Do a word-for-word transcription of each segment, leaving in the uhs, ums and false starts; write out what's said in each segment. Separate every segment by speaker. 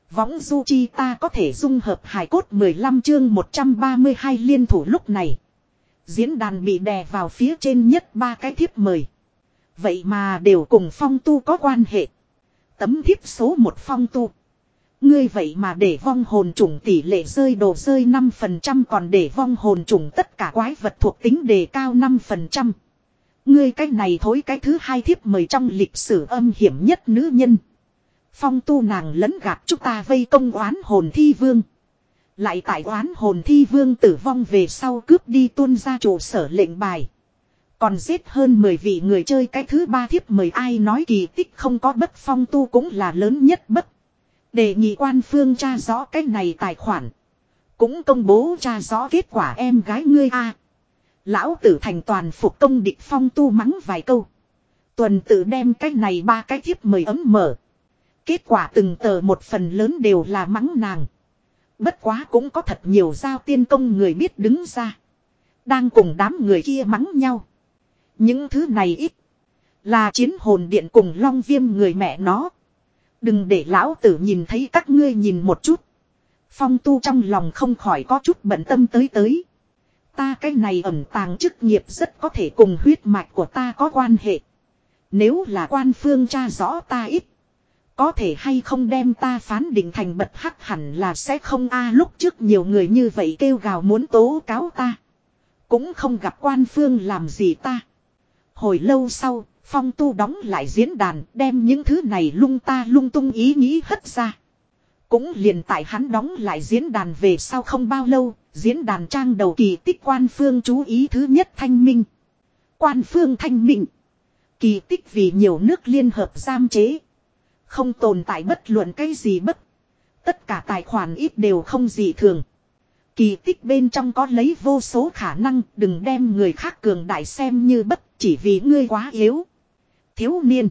Speaker 1: Võng du chi ta có thể dung hợp hài cốt mười lăm chương một trăm ba mươi hai liên thủ lúc này. Diễn đàn bị đè vào phía trên nhất ba cái thiếp mời. Vậy mà đều cùng Phong Tu có quan hệ. Tấm thiếp số một Phong Tu. Ngươi vậy mà để vong hồn chủng tỷ lệ rơi đồ rơi năm phần trăm còn để vong hồn chủng tất cả quái vật thuộc tính đề cao năm phần trăm. Ngươi cái này thối cái thứ hai thiếp mời trong lịch sử âm hiểm nhất nữ nhân. Phong Tu nàng lấn gạt chúng ta vây công oán hồn thi vương. Lại tại oán hồn thi vương tử vong về sau cướp đi tuôn ra trụ sở lệnh bài. Còn giết hơn mười vị người chơi cái thứ ba thiếp mời ai nói kỳ tích không có bất Phong Tu cũng là lớn nhất bất. Đề nghị quan phương tra rõ cái này tài khoản. Cũng công bố tra rõ kết quả em gái ngươi a. Lão tử thành toàn phục công địch Phong Tu mắng vài câu. Tuần tự đem cái này ba cái thiếp mời ấm mở. Kết quả từng tờ một phần lớn đều là mắng nàng. Bất quá cũng có thật nhiều giao tiên công người biết đứng ra. Đang cùng đám người kia mắng nhau. Những thứ này ít. Là chiến hồn điện cùng Long Viêm người mẹ nó. Đừng để lão tử nhìn thấy các ngươi nhìn một chút. Phong Tu trong lòng không khỏi có chút bận tâm tới tới. Ta cái này ẩn tàng chức nghiệp rất có thể cùng huyết mạch của ta có quan hệ. Nếu là quan phương tra rõ ta ít. Có thể hay không đem ta phán định thành bật hắc hẳn là sẽ không a lúc trước nhiều người như vậy kêu gào muốn tố cáo ta. Cũng không gặp quan phương làm gì ta. Hồi lâu sau, Phong Tu đóng lại diễn đàn đem những thứ này lung ta lung tung ý nghĩ hất ra. Cũng liền tại hắn đóng lại diễn đàn về sau không bao lâu, diễn đàn trang đầu kỳ tích quan phương chú ý thứ nhất thanh minh. Quan phương thanh minh. Kỳ tích vì nhiều nước liên hợp giam chế. Không tồn tại bất luận cái gì bất. Tất cả tài khoản ít đều không gì thường. Kỳ tích bên trong có lấy vô số khả năng, đừng đem người khác cường đại xem như bất, chỉ vì ngươi quá yếu. Thiếu niên.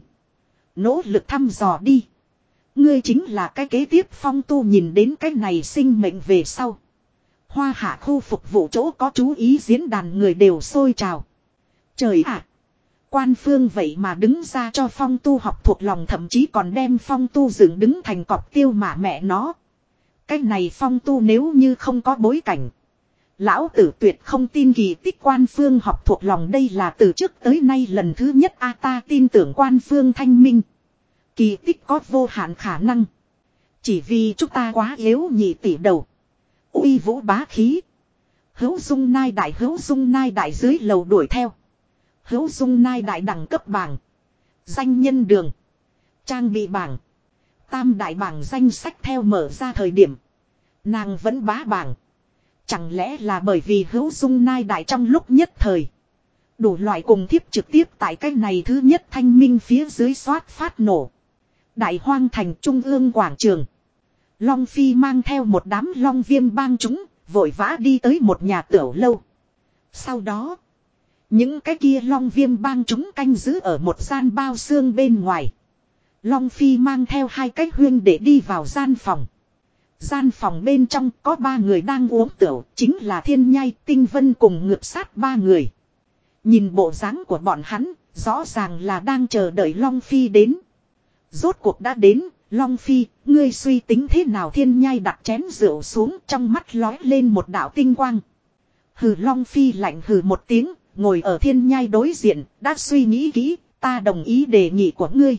Speaker 1: Nỗ lực thăm dò đi. Ngươi chính là cái kế tiếp Phong Tu nhìn đến cái này sinh mệnh về sau. Hoa hạ khu phục vụ chỗ có chú ý diễn đàn người đều sôi trào. Trời ạ! Quan phương vậy mà đứng ra cho Phong Tu học thuộc lòng thậm chí còn đem Phong Tu dựng đứng thành cọp tiêu mà mẹ nó. Cái này Phong Tu nếu như không có bối cảnh. Lão tử tuyệt không tin kỳ tích quan phương học thuộc lòng đây là từ trước tới nay lần thứ nhất a ta tin tưởng quan phương thanh minh. Kỳ tích có vô hạn khả năng. Chỉ vì chúng ta quá yếu nhị tỷ đầu. Uy vũ bá khí. Hữu dung nai đại hữu dung nai đại dưới lầu đuổi theo. Hữu dung nai đại đẳng cấp bảng. Danh nhân đường. Trang bị bảng. Tam đại bảng danh sách theo mở ra thời điểm. Nàng vẫn bá bảng. Chẳng lẽ là bởi vì hữu dung nai đại trong lúc nhất thời. Đủ loại cùng thiếp trực tiếp tại cái này thứ nhất thanh minh phía dưới xoát phát nổ. Đại hoang thành trung ương quảng trường. Long Phi mang theo một đám Long Viêm bang chúng, vội vã đi tới một nhà tiểu lâu. Sau đó, những cái kia Long Viêm bang chúng canh giữ ở một gian bao xương bên ngoài. Long Phi mang theo hai cái huyên để đi vào gian phòng. Gian phòng bên trong có ba người đang uống tửu, chính là Thiên Nhai, Tinh Vân cùng Ngược Sát ba người. Nhìn bộ dáng của bọn hắn, rõ ràng là đang chờ đợi Long Phi đến. Rốt cuộc đã đến, Long Phi, ngươi suy tính thế nào? Thiên Nhai đặt chén rượu xuống, trong mắt lói lên một đạo tinh quang. Hừ, Long Phi lạnh hừ một tiếng, ngồi ở Thiên Nhai đối diện, đã suy nghĩ kỹ, ta đồng ý đề nghị của ngươi.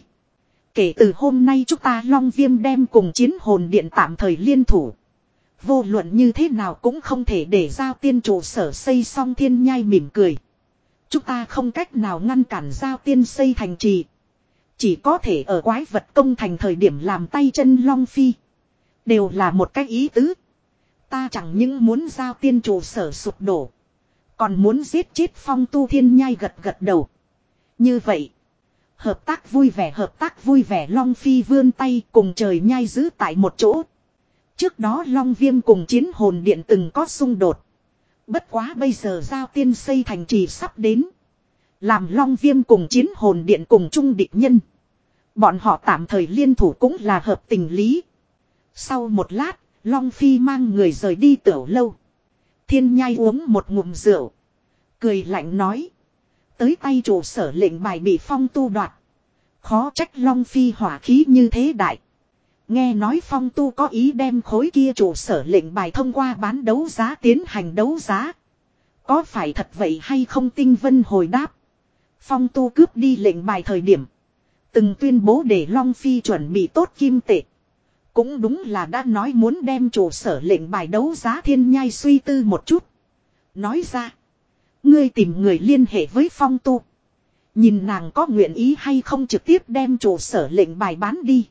Speaker 1: Kể từ hôm nay chúng ta Long Viêm đem cùng chiến hồn điện tạm thời liên thủ. Vô luận như thế nào cũng không thể để giao tiên trụ sở xây xong. Thiên Nhai mỉm cười. Chúng ta không cách nào ngăn cản giao tiên xây thành trì. Chỉ có thể ở quái vật công thành thời điểm làm tay chân Long Phi. Đều là một cái ý tứ. Ta chẳng những muốn giao tiên trụ sở sụp đổ. Còn muốn giết chết Phong Tu. Thiên Nhai gật gật đầu. Như vậy. Hợp tác vui vẻ hợp tác vui vẻ. Long Phi vươn tay cùng trời nhai giữ tại một chỗ. Trước đó Long Viêm cùng chiến hồn điện từng có xung đột. Bất quá bây giờ giao tiên xây thành trì sắp đến. Làm Long Viêm cùng chiến hồn điện cùng chung địch nhân. Bọn họ tạm thời liên thủ cũng là hợp tình lý. Sau một lát, Long Phi mang người rời đi tiểu lâu. Thiên Nhai uống một ngụm rượu. Cười lạnh nói. Tới tay trụ sở lệnh bài bị Phong Tu đoạt. Khó trách Long Phi hỏa khí như thế đại. Nghe nói Phong Tu có ý đem khối kia trụ sở lệnh bài thông qua bán đấu giá tiến hành đấu giá. Có phải thật vậy hay không? Tinh Vân hồi đáp. Phong Tu cướp đi lệnh bài thời điểm. Từng tuyên bố để Long Phi chuẩn bị tốt kim tệ. Cũng đúng là đã nói muốn đem trụ sở lệnh bài đấu giá. Thiên Nhai suy tư một chút. Nói ra. Ngươi tìm người liên hệ với Phong Tu. Nhìn nàng có nguyện ý hay không trực tiếp đem trụ sở lệnh bài bán đi.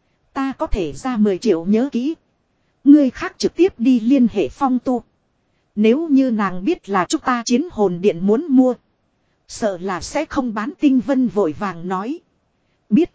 Speaker 1: Ta có thể ra mười triệu nhớ kỹ. Ngươi khác trực tiếp đi liên hệ Phong Tu. Nếu như nàng biết là chúng ta chiến hồn điện muốn mua. Sợ là sẽ không bán. Tinh Vân vội vàng nói. Biết.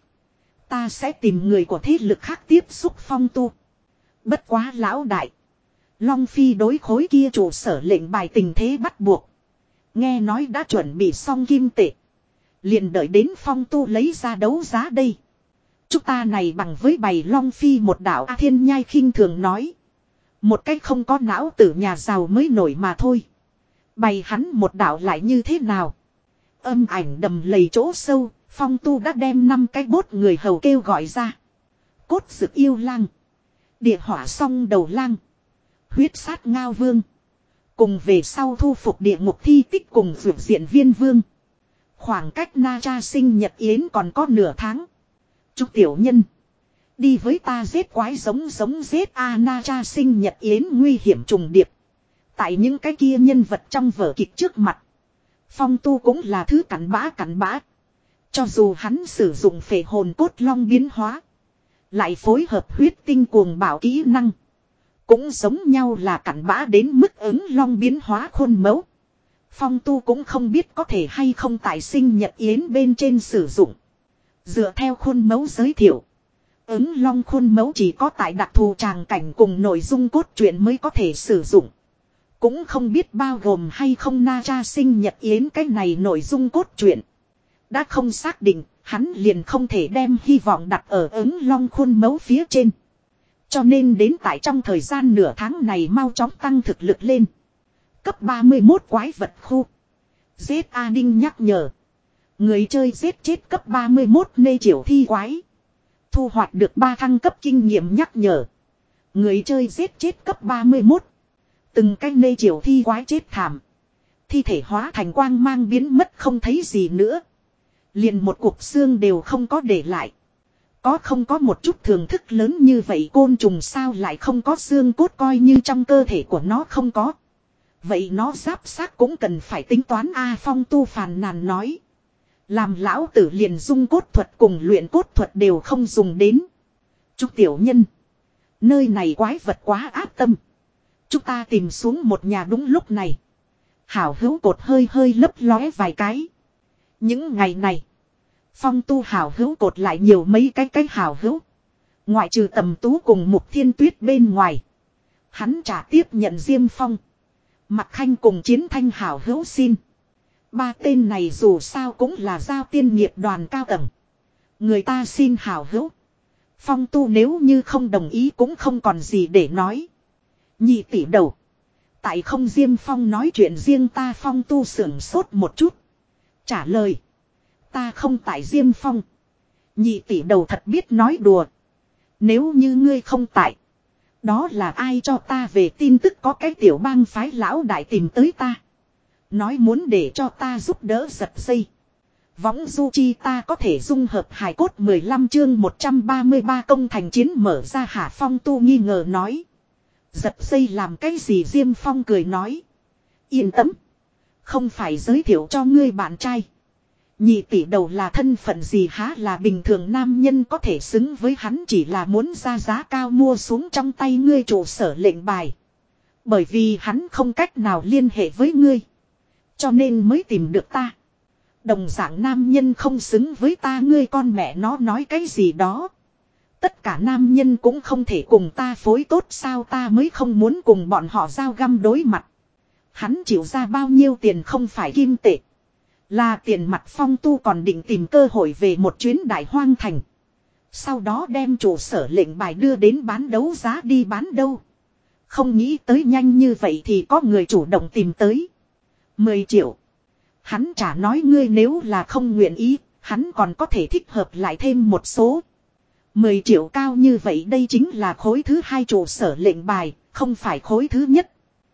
Speaker 1: Ta sẽ tìm người của thế lực khác tiếp xúc Phong Tu. Bất quá lão đại. Long Phi đối khối kia trụ sở lệnh bài tình thế bắt buộc. Nghe nói đã chuẩn bị xong kim tệ. Liền đợi đến Phong Tu lấy ra đấu giá đây. Chúng ta này bằng với bày Long Phi một đạo. A Thiên Nhai khinh thường nói. Một cách không có não tử nhà giàu mới nổi mà thôi. Bày hắn một đạo lại như thế nào? Âm ảnh đầm lầy chỗ sâu. Phong Tu đã đem năm cái bốt người hầu kêu gọi ra. Cốt Dực yêu lang. Địa hỏa song đầu lang. Huyết sát ngao vương. Cùng về sau thu phục địa ngục thi tích cùng vượt diện viên vương. Khoảng cách Na Cha sinh nhật yến còn có nửa tháng. Chúc tiểu nhân. Đi với ta giết quái giống giống giết A Na Cha sinh nhật yến nguy hiểm trùng điệp. Tại những cái kia nhân vật trong vở kịch trước mặt. Phong Tu cũng là thứ cặn bã cặn bã. Cho dù hắn sử dụng phệ hồn cốt long biến hóa. Lại phối hợp huyết tinh cuồng bảo kỹ năng. Cũng giống nhau là cặn bã đến mức ứng long biến hóa khuôn mẫu. Phong Tu cũng không biết có thể hay không tại sinh nhật yến bên trên sử dụng. Dựa theo khuôn mẫu giới thiệu. Ứng long khuôn mẫu chỉ có tại đặc thù tràng cảnh cùng nội dung cốt truyện mới có thể sử dụng. Cũng không biết bao gồm hay không Na Cha sinh nhật yến cái này nội dung cốt truyện. Đã không xác định, hắn liền không thể đem hy vọng đặt ở ứng long khuôn mẫu phía trên. Cho nên đến tại trong thời gian nửa tháng này mau chóng tăng thực lực lên. Cấp ba mươi mốt quái vật khu. Giết A Đinh nhắc nhở. Người chơi giết chết cấp ba mươi mốt nê triệu thi quái. Thu hoạch được ba thăng cấp kinh nghiệm nhắc nhở. Người chơi giết chết cấp ba mươi mốt. Từng cái nê triệu thi quái chết thảm. Thi thể hóa thành quang mang biến mất không thấy gì nữa. Liền một cục xương đều không có để lại. Có không có một chút thưởng thức lớn như vậy côn trùng sao lại không có xương cốt coi như trong cơ thể của nó không có. Vậy nó giáp xác cũng cần phải tính toán A Phong Tu phàn nàn nói. Làm lão tử liền dung cốt thuật cùng luyện cốt thuật đều không dùng đến. Chúc tiểu nhân. Nơi này quái vật quá áp tâm. Chúng ta tìm xuống một nhà đúng lúc này. Hảo hữu cột hơi hơi lấp lóe vài cái. Những ngày này. Phong Tu hảo hữu cột lại nhiều mấy cái cái hảo hữu. Ngoại trừ Tầm Tú cùng Mục Thiên Tuyết bên ngoài. Hắn trả tiếp nhận Diêm Phong. Mặc Khanh cùng Chiến Thanh hảo hữu xin. Ba tên này dù sao cũng là giao tiên nghiệp đoàn cao tầng. Người ta xin hảo hữu. Phong Tu nếu như không đồng ý cũng không còn gì để nói. Nhị tỷ đầu. Tại không Diêm Phong nói chuyện riêng ta Phong Tu sưởng sốt một chút. Trả lời. Ta không tại Diêm Phong. Nhị tỷ đầu thật biết nói đùa. Nếu như ngươi không tại. Đó là ai cho ta về tin tức có cái tiểu bang phái lão đại tìm tới ta. Nói muốn để cho ta giúp đỡ giật dây. Võng du chi ta có thể dung hợp hài cốt mười lăm chương một trăm ba mươi ba công thành chiến mở ra hả Phong Tu nghi ngờ nói. Giật dây làm cái gì Diêm Phong cười nói. Yên tâm. Không phải giới thiệu cho ngươi bạn trai. Nhị tỷ đầu là thân phận gì há là bình thường nam nhân có thể xứng với hắn chỉ là muốn ra giá cao mua xuống trong tay ngươi trụ sở lệnh bài. Bởi vì hắn không cách nào liên hệ với ngươi. Cho nên mới tìm được ta. Đồng dạng nam nhân không xứng với ta ngươi con mẹ nó nói cái gì đó. Tất cả nam nhân cũng không thể cùng ta phối tốt sao ta mới không muốn cùng bọn họ giao găm đối mặt. Hắn chịu ra bao nhiêu tiền không phải kim tệ. Là tiền mặt Phong Tu còn định tìm cơ hội về một chuyến đại hoang thành. Sau đó đem trụ sở lệnh bài đưa đến bán đấu giá đi bán đâu. Không nghĩ tới nhanh như vậy thì có người chủ động tìm tới. mười triệu. Hắn chả nói ngươi nếu là không nguyện ý, hắn còn có thể thích hợp lại thêm một số. mười triệu cao như vậy đây chính là khối thứ hai trụ sở lệnh bài, không phải khối thứ nhất.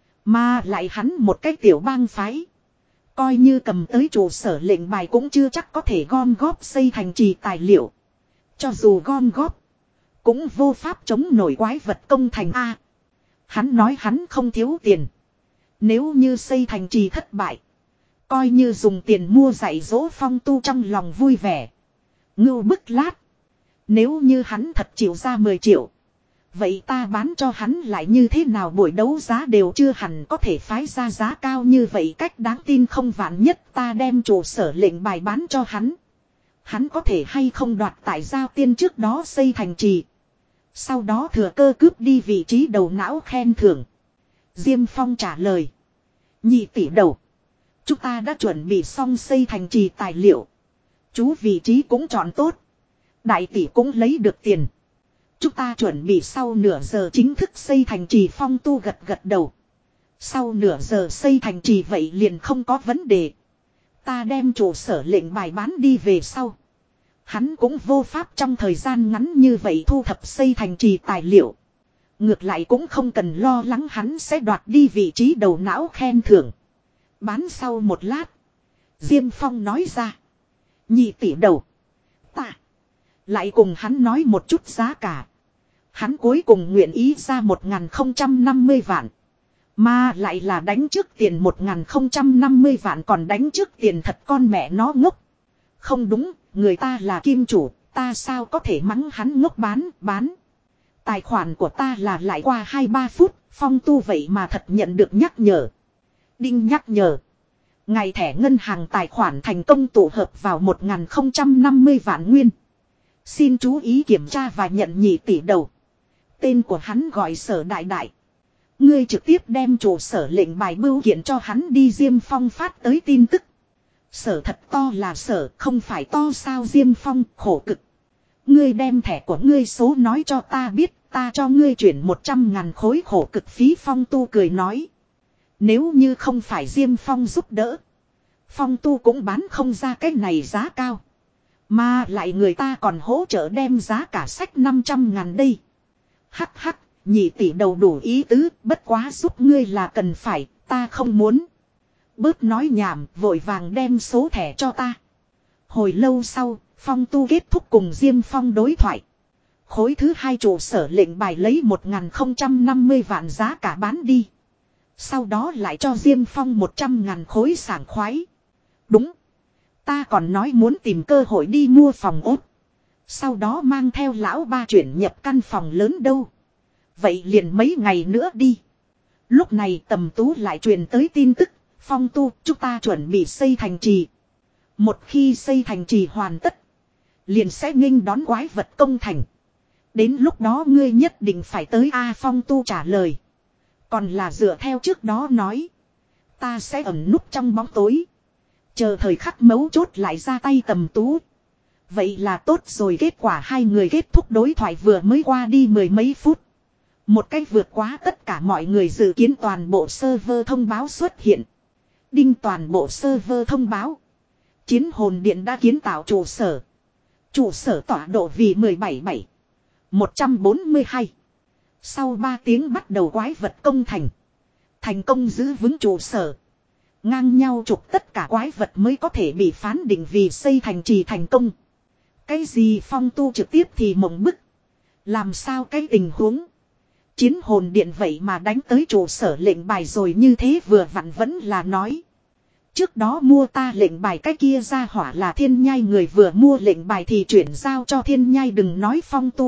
Speaker 1: Mà lại hắn một cái tiểu bang phái. Coi như cầm tới trụ sở lệnh bài cũng chưa chắc có thể gom góp xây thành trì tài liệu. Cho dù gom góp, cũng vô pháp chống nổi quái vật công thành A. Hắn nói hắn không thiếu tiền. Nếu như xây thành trì thất bại, coi như dùng tiền mua dạy dỗ Phong Tu trong lòng vui vẻ. Ngưu bức lát. Nếu như hắn thật chịu ra mười triệu. Vậy ta bán cho hắn lại như thế nào, buổi đấu giá đều chưa hẳn có thể phái ra giá cao như vậy, cách đáng tin không, vạn nhất ta đem trụ sở lệnh bài bán cho hắn. Hắn có thể hay không đoạt tại giao tiên trước đó xây thành trì. Sau đó thừa cơ cướp đi vị trí đầu não khen thưởng. Diêm Phong trả lời. Nhị tỷ đầu. Chúng ta đã chuẩn bị xong xây thành trì tài liệu. Chú vị trí cũng chọn tốt. Đại tỷ cũng lấy được tiền. Chúng ta chuẩn bị sau nửa giờ chính thức xây thành trì. Phong Tu gật gật đầu. Sau nửa giờ xây thành trì vậy liền không có vấn đề. Ta đem trụ sở lệnh bài bán đi về sau. Hắn cũng vô pháp trong thời gian ngắn như vậy thu thập xây thành trì tài liệu. Ngược lại cũng không cần lo lắng hắn sẽ đoạt đi vị trí đầu não khen thưởng. Bán sau một lát. Diêm Phong nói ra. Nhị tỷ đầu. Ta. Lại cùng hắn nói một chút giá cả. Hắn cuối cùng nguyện ý ra một nghìn không trăm năm mươi vạn. Mà lại là đánh trước tiền một nghìn không trăm năm mươi vạn, còn đánh trước tiền thật, con mẹ nó ngốc. Không đúng, người ta là kim chủ, ta sao có thể mắng hắn ngốc. Bán, bán. Tài khoản của ta là lại qua hai ba phút, Phong Tu vậy mà thật nhận được nhắc nhở. Đinh nhắc nhở. Ngày thẻ ngân hàng tài khoản thành công tụ hợp vào một nghìn không trăm năm mươi vạn nguyên. Xin chú ý kiểm tra và nhận nhị tỷ đầu. Tên của hắn gọi Sở Đại Đại. Ngươi trực tiếp đem trụ sở lệnh bài bưu kiện cho hắn đi. Diêm Phong phát tới tin tức. Sở thật to là sở, không phải to sao? Diêm Phong khổ cực. Ngươi đem thẻ của ngươi số nói cho ta biết, ta cho ngươi chuyển một trăm ngàn khối khổ cực phí. Phong Tu cười nói. Nếu như không phải Diêm Phong giúp đỡ, Phong Tu cũng bán không ra cái này giá cao. Mà lại người ta còn hỗ trợ đem giá cả sách năm trăm ngàn đây. Hắc hắc, nhị tỷ đầu đủ ý tứ, bất quá giúp ngươi là cần phải, ta không muốn. Bớt nói nhảm, vội vàng đem số thẻ cho ta. Hồi lâu sau, Phong Tu kết thúc cùng Diêm Phong đối thoại. Khối thứ hai trụ sở lệnh bài lấy một nghìn không trăm năm mươi vạn giá cả bán đi. Sau đó lại cho Diêm Phong một trăm ngàn khối sảng khoái. Đúng. Ta còn nói muốn tìm cơ hội đi mua phòng ốt. Sau đó mang theo lão ba chuyển nhập căn phòng lớn đâu. Vậy liền mấy ngày nữa đi. Lúc này Tầm Tú lại truyền tới tin tức. Phong Tu, chúng ta chuẩn bị xây thành trì. Một khi xây thành trì hoàn tất, liền sẽ nghênh đón quái vật công thành. Đến lúc đó ngươi nhất định phải tới. A. Phong Tu trả lời. Còn là dựa theo trước đó nói. Ta sẽ ẩn núp trong bóng tối. Chờ thời khắc mấu chốt lại ra tay. Tầm Tú. Vậy là tốt rồi. Kết quả hai người kết thúc đối thoại vừa mới qua đi mười mấy phút. Một cách vượt quá tất cả mọi người dự kiến toàn bộ server thông báo xuất hiện. Đinh toàn bộ server thông báo. Chiến hồn điện đã kiến tạo trụ sở. Trụ sở tọa độ vì mười bảy bảy. một trăm bốn mươi hai. Sau ba tiếng bắt đầu quái vật công thành. Thành công giữ vững trụ sở. Ngang nhau trục tất cả quái vật mới có thể bị phán định vì xây thành trì thành công. Cái gì? Phong Tu trực tiếp thì mộng bức. Làm sao cái tình huống? Chiến hồn điện vậy mà đánh tới trụ sở lệnh bài rồi, như thế vừa vặn vẫn là nói. Trước đó mua ta lệnh bài cái kia ra hỏa là Thiên Nhai người, vừa mua lệnh bài thì chuyển giao cho Thiên Nhai. Đừng nói Phong Tu.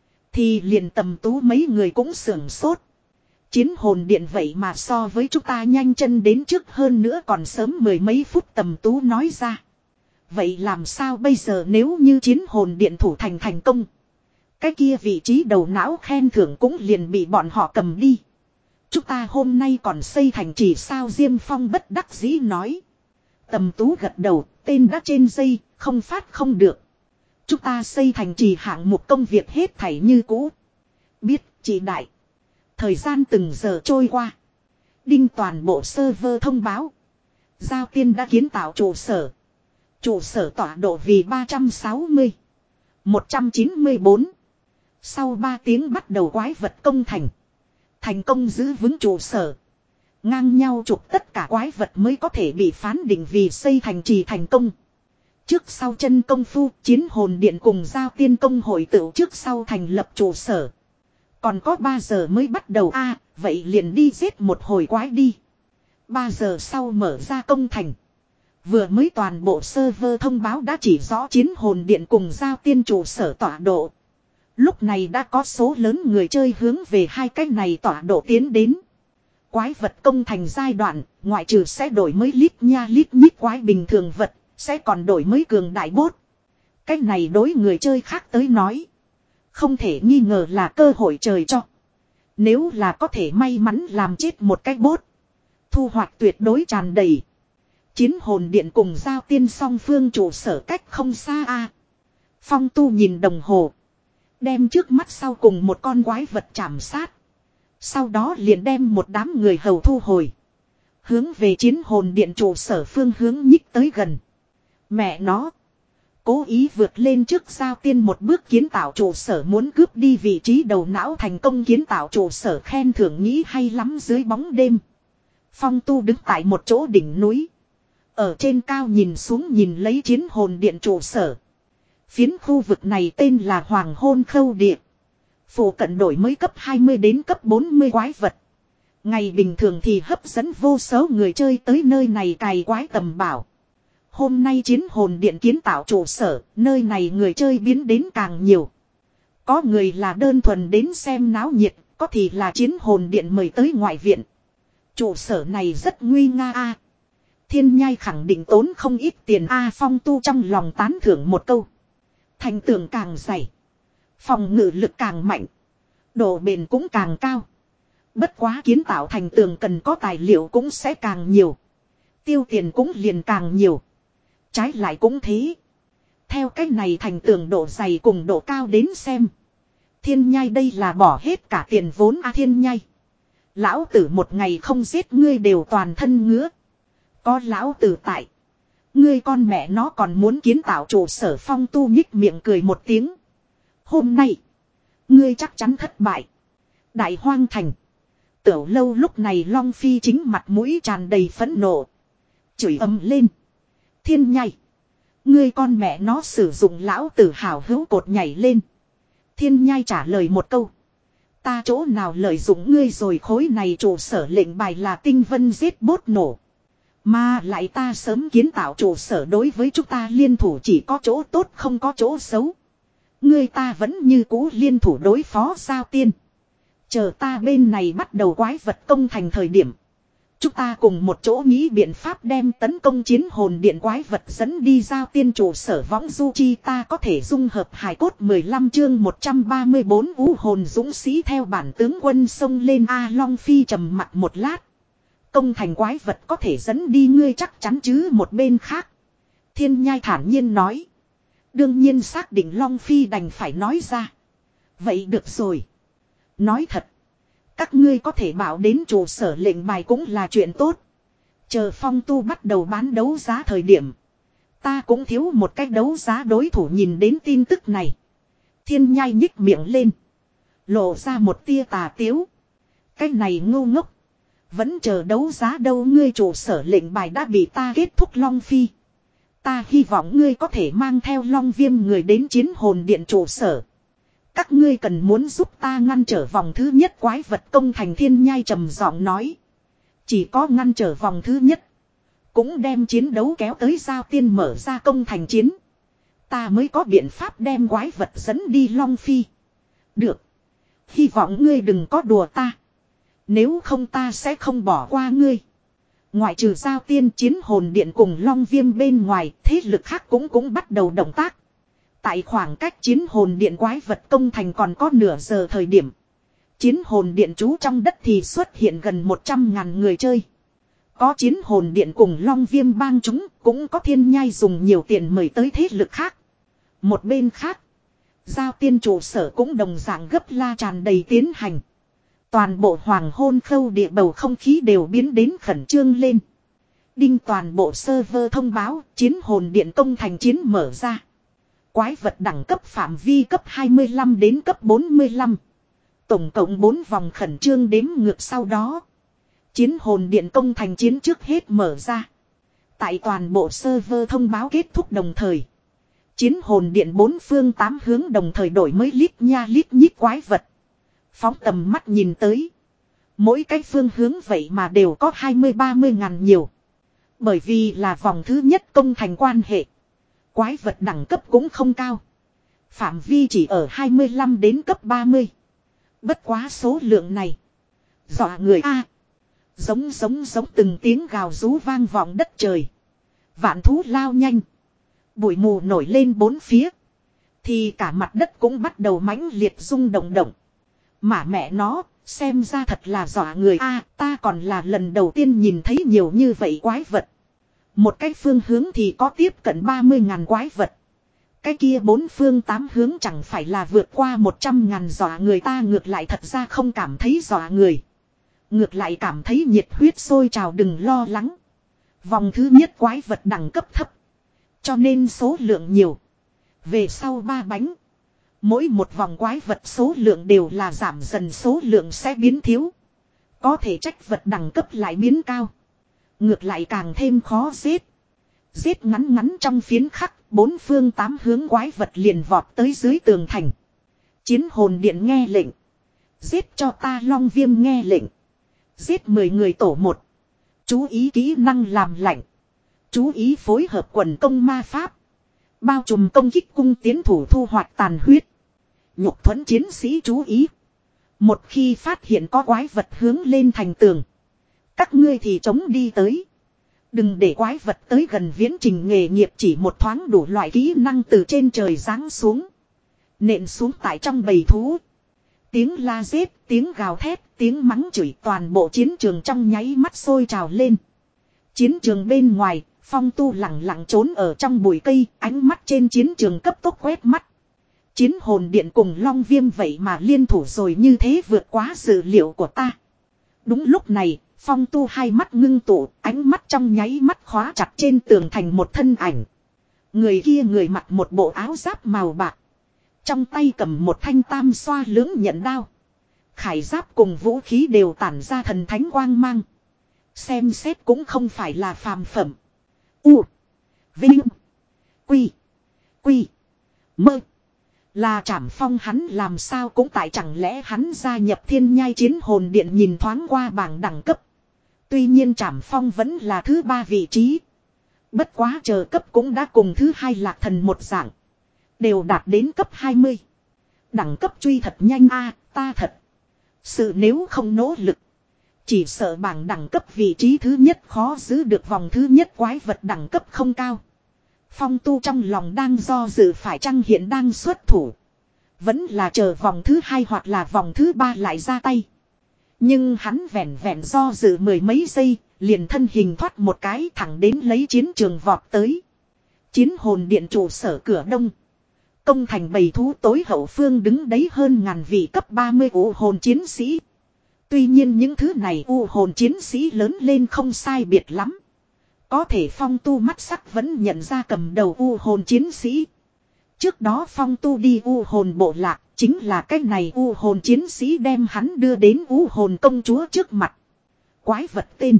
Speaker 1: Thì liền Tầm Tú mấy người cũng sưởng sốt. Chiến hồn điện vậy mà so với chúng ta nhanh chân đến trước, hơn nữa còn sớm mười mấy phút. Tầm Tú nói ra. Vậy làm sao bây giờ? Nếu như chiến hồn điện thủ thành thành công, cái kia vị trí đầu não khen thưởng cũng liền bị bọn họ cầm đi. Chúng ta hôm nay còn xây thành trì sao? Diêm Phong bất đắc dĩ nói. Tầm Tú gật đầu, tên đã trên dây, không phát không được. Chúng ta xây thành trì hạng mục công việc hết thảy như cũ. Biết, chị đại. Thời gian từng giờ trôi qua. Đinh toàn bộ server thông báo. Giao Tiên đã kiến tạo trụ sở. Trụ sở tọa độ vì ba trăm sáu mươi. một trăm chín mươi bốn. Sau ba tiếng bắt đầu quái vật công thành. Thành công giữ vững trụ sở. Ngang nhau chụp tất cả quái vật mới có thể bị phán định vì xây thành trì thành công. Trước sau chân công phu, chiến hồn điện cùng giao tiên công hội tựu trước sau thành lập trụ sở. Còn có ba giờ mới bắt đầu a à, vậy liền đi giết một hồi quái đi. ba giờ sau mở ra công thành. Vừa mới toàn bộ server thông báo đã chỉ rõ chiến hồn điện cùng giao tiên trụ sở tọa độ. Lúc này đã có số lớn người chơi hướng về hai cái này tọa độ tiến đến. Quái vật công thành giai đoạn, ngoại trừ sẽ đổi mới lít nha lít nhít quái bình thường vật, sẽ còn đổi mới cường đại bốt. Cái này đối người chơi khác tới nói. Không thể nghi ngờ là cơ hội trời cho. Nếu là có thể may mắn làm chết một cái bốt. Thu hoạch tuyệt đối tràn đầy. Chiến hồn điện cùng giao tiên song phương trụ sở cách không xa a. Phong Tu nhìn đồng hồ. Đem trước mắt sau cùng một con quái vật chạm sát. Sau đó liền đem một đám người hầu thu hồi. Hướng về chiến hồn điện trụ sở phương hướng nhích tới gần. Mẹ nó. Cố ý vượt lên trước giao tiên một bước kiến tạo trụ sở muốn cướp đi vị trí đầu não thành công kiến tạo trụ sở khen thưởng nghĩ hay lắm dưới bóng đêm. Phong Tu đứng tại một chỗ đỉnh núi. Ở trên cao nhìn xuống nhìn lấy chiến hồn điện trụ sở. Phiến khu vực này tên là Hoàng Hôn Khâu Địa. Phủ cận đổi mới cấp hai mươi đến cấp bốn mươi quái vật. Ngày bình thường thì hấp dẫn vô số người chơi tới nơi này cày quái tầm bảo. Hôm nay chiến hồn điện kiến tạo trụ sở, nơi này người chơi biến đến càng nhiều. Có người là đơn thuần đến xem náo nhiệt, có thì là chiến hồn điện mời tới ngoại viện. Trụ sở này rất nguy nga a. Thiên Nhai khẳng định tốn không ít tiền a. Phong Tu trong lòng tán thưởng một câu. Thành tường càng dày, phòng ngự lực càng mạnh, độ bền cũng càng cao. Bất quá kiến tạo thành tường cần có tài liệu cũng sẽ càng nhiều. Tiêu tiền cũng liền càng nhiều. Trái lại cũng thế. Theo cách này thành tường độ dày cùng độ cao đến xem. Thiên Nhai đây là bỏ hết cả tiền vốn a. Thiên Nhai. Lão tử một ngày không giết ngươi đều toàn thân ngứa. Có lão tử tại. Ngươi con mẹ nó còn muốn kiến tạo trụ sở. Phong Tu nhích miệng cười một tiếng. Hôm nay. Ngươi chắc chắn thất bại. Đại Hoang Thành. Tiểu Lâu lúc này Long Phi chính mặt mũi tràn đầy phẫn nộ. Chửi ầm lên. Thiên Nhai. Ngươi con mẹ nó sử dụng lão tử hào hữu cột nhảy lên. Thiên Nhai trả lời một câu. Ta chỗ nào lợi dụng ngươi rồi khối này trụ sở lệnh bài là tinh vân giết bốt nổ. Mà lại ta sớm kiến tạo trụ sở đối với chúng ta liên thủ chỉ có chỗ tốt không có chỗ xấu. Ngươi ta vẫn như cũ liên thủ đối phó giao tiên. Chờ ta bên này bắt đầu quái vật công thành thời điểm. Chúng ta cùng một chỗ nghĩ biện pháp đem tấn công chiến hồn điện quái vật dẫn đi giao tiên trụ sở võng du chi ta có thể dung hợp hài cốt mười lăm chương một trăm ba mươi bốn vũ hồn dũng sĩ theo bản tướng quân xông lên A Long Phi trầm mặt một lát. Công thành quái vật có thể dẫn đi ngươi chắc chắn chứ một bên khác. Thiên Nhai thản nhiên nói. Đương nhiên xác định Long Phi đành phải nói ra. Vậy được rồi. Nói thật. Các ngươi có thể bảo đến trụ sở lệnh bài cũng là chuyện tốt. Chờ Phong Tu bắt đầu bán đấu giá thời điểm. Ta cũng thiếu một cách đấu giá đối thủ nhìn đến tin tức này. Thiên Nhai nhích miệng lên. Lộ ra một tia tà tiếu. Cái này ngu ngốc. Vẫn chờ đấu giá đâu ngươi trụ sở lệnh bài đã bị ta kết thúc Long Phi. Ta hy vọng ngươi có thể mang theo Long Viêm người đến chiến hồn điện trụ sở. Các ngươi cần muốn giúp ta ngăn trở vòng thứ nhất quái vật công thành. Thiên Nhai trầm giọng nói. Chỉ có ngăn trở vòng thứ nhất. Cũng đem chiến đấu kéo tới giao tiên mở ra công thành chiến. Ta mới có biện pháp đem quái vật dẫn đi Long Phi. Được. Hy vọng ngươi đừng có đùa ta. Nếu không ta sẽ không bỏ qua ngươi. Ngoại trừ giao tiên chiến hồn điện cùng Long Viêm bên ngoài, thế lực khác cũng cũng bắt đầu động tác. Tại khoảng cách chiến hồn điện quái vật công thành còn có nửa giờ thời điểm. Chiến hồn điện trú trong đất thì xuất hiện gần một trăm ngàn người chơi. Có chiến hồn điện cùng Long Viêm bang chúng, cũng có Thiên Nhai dùng nhiều tiền mời tới thế lực khác. Một bên khác, giao tiên trụ sở cũng đồng dạng gấp la tràn đầy tiến hành. Toàn bộ Hoàng Hôn Khâu Địa bầu không khí đều biến đến khẩn trương lên. Đinh toàn bộ server thông báo chiến hồn điện công thành chiến mở ra. Quái vật đẳng cấp phạm vi cấp hai mươi lăm đến cấp bốn mươi lăm. Tổng cộng bốn vòng khẩn trương đếm ngược sau đó. Chiến hồn điện công thành chiến trước hết mở ra. Tại toàn bộ server thông báo kết thúc đồng thời. Chiến hồn điện bốn phương tám hướng đồng thời đổi mới lít nha lít nhít quái vật. Phóng tầm mắt nhìn tới. Mỗi cái phương hướng vậy mà đều có hai mươi ba mươi ngàn nhiều. Bởi vì là vòng thứ nhất công thành quan hệ. Quái vật đẳng cấp cũng không cao. Phạm vi chỉ ở hai mươi lăm đến cấp ba mươi. Bất quá số lượng này. Dọa người A. Giống giống giống từng tiếng gào rú vang vọng đất trời. Vạn thú lao nhanh. Bụi mù nổi lên bốn phía. Thì cả mặt đất cũng bắt đầu mãnh liệt rung động động. Mà mẹ nó, xem ra thật là dọa người A, à, ta còn là lần đầu tiên nhìn thấy nhiều như vậy quái vật. Một cái phương hướng thì có tiếp cận ba mươi ngàn quái vật. Cái kia bốn phương tám hướng chẳng phải là vượt qua một trăm ngàn, dọa người. Ta ngược lại thật ra không cảm thấy dọa người. Ngược lại cảm thấy nhiệt huyết sôi trào. Đừng lo lắng. Vòng thứ nhất quái vật đẳng cấp thấp. Cho nên số lượng nhiều. Về sau ba bánh. Mỗi một vòng quái vật số lượng đều là giảm dần, số lượng sẽ biến thiếu. Có thể trách vật đẳng cấp lại biến cao. Ngược lại càng thêm khó giết. Giết ngắn ngắn trong phiến khắc, bốn phương tám hướng quái vật liền vọt tới dưới tường thành. Chiến hồn điện nghe lệnh. Giết cho ta. Long Viêm nghe lệnh. Giết mười người tổ một. Chú ý kỹ năng làm lạnh. Chú ý phối hợp quần công ma pháp. Bao trùm công kích cung tiến thủ thu hoạch tàn huyết. Nhục thuẫn chiến sĩ chú ý. Một khi phát hiện có quái vật hướng lên thành tường. Các ngươi thì chống đi tới. Đừng để quái vật tới gần. Viễn trình nghề nghiệp chỉ một thoáng đủ loại kỹ năng từ trên trời giáng xuống. Nện xuống tại trong bầy thú. Tiếng la giết, tiếng gào thét, tiếng mắng chửi, toàn bộ chiến trường trong nháy mắt sôi trào lên. Chiến trường bên ngoài, Phong Tu lặng lặng trốn ở trong bụi cây, ánh mắt trên chiến trường cấp tốc quét mắt. Chiến hồn điện cùng Long Viêm vậy mà liên thủ rồi, như thế vượt quá dự liệu của ta. Đúng lúc này, Phong Tu hai mắt ngưng tụ, ánh mắt trong nháy mắt khóa chặt trên tường thành một thân ảnh. Người kia người mặc một bộ áo giáp màu bạc. Trong tay cầm một thanh tam xoa lưỡng nhận đao. Khải giáp cùng vũ khí đều tản ra thần thánh quang mang. Xem xét cũng không phải là phàm phẩm. U. Vinh. Quy. Quy. Mơ. Là Trảm Phong, hắn làm sao cũng tại, chẳng lẽ hắn gia nhập Thiên Nhai Chiến hồn điện. Nhìn thoáng qua bảng đẳng cấp. Tuy nhiên Trảm Phong vẫn là thứ ba vị trí. Bất quá chờ cấp cũng đã cùng thứ hai Lạc Thần một dạng. Đều đạt đến cấp hai mươi. Đẳng cấp truy thật nhanh a, ta thật. Sự nếu không nỗ lực. Chỉ sợ bảng đẳng cấp vị trí thứ nhất khó giữ được. Vòng thứ nhất quái vật đẳng cấp không cao. Phong Tu trong lòng đang do dự phải chăng hiện đang xuất thủ. Vẫn là chờ vòng thứ hai hoặc là vòng thứ ba lại ra tay. Nhưng hắn vẹn vẹn do dự mười mấy giây, liền thân hình thoát một cái thẳng đến lấy chiến trường vọt tới. Chiến hồn điện trụ sở cửa đông. Công thành bầy thú tối hậu phương đứng đấy hơn ngàn vị cấp ba mươi u hồn chiến sĩ. Tuy nhiên những thứ này u hồn chiến sĩ lớn lên không sai biệt lắm. Có thể Phong Tu mắt sắc vẫn nhận ra cầm đầu u hồn chiến sĩ. Trước đó Phong Tu đi u hồn bộ lạc, chính là cái này u hồn chiến sĩ đem hắn đưa đến u hồn công chúa trước mặt. Quái vật tên.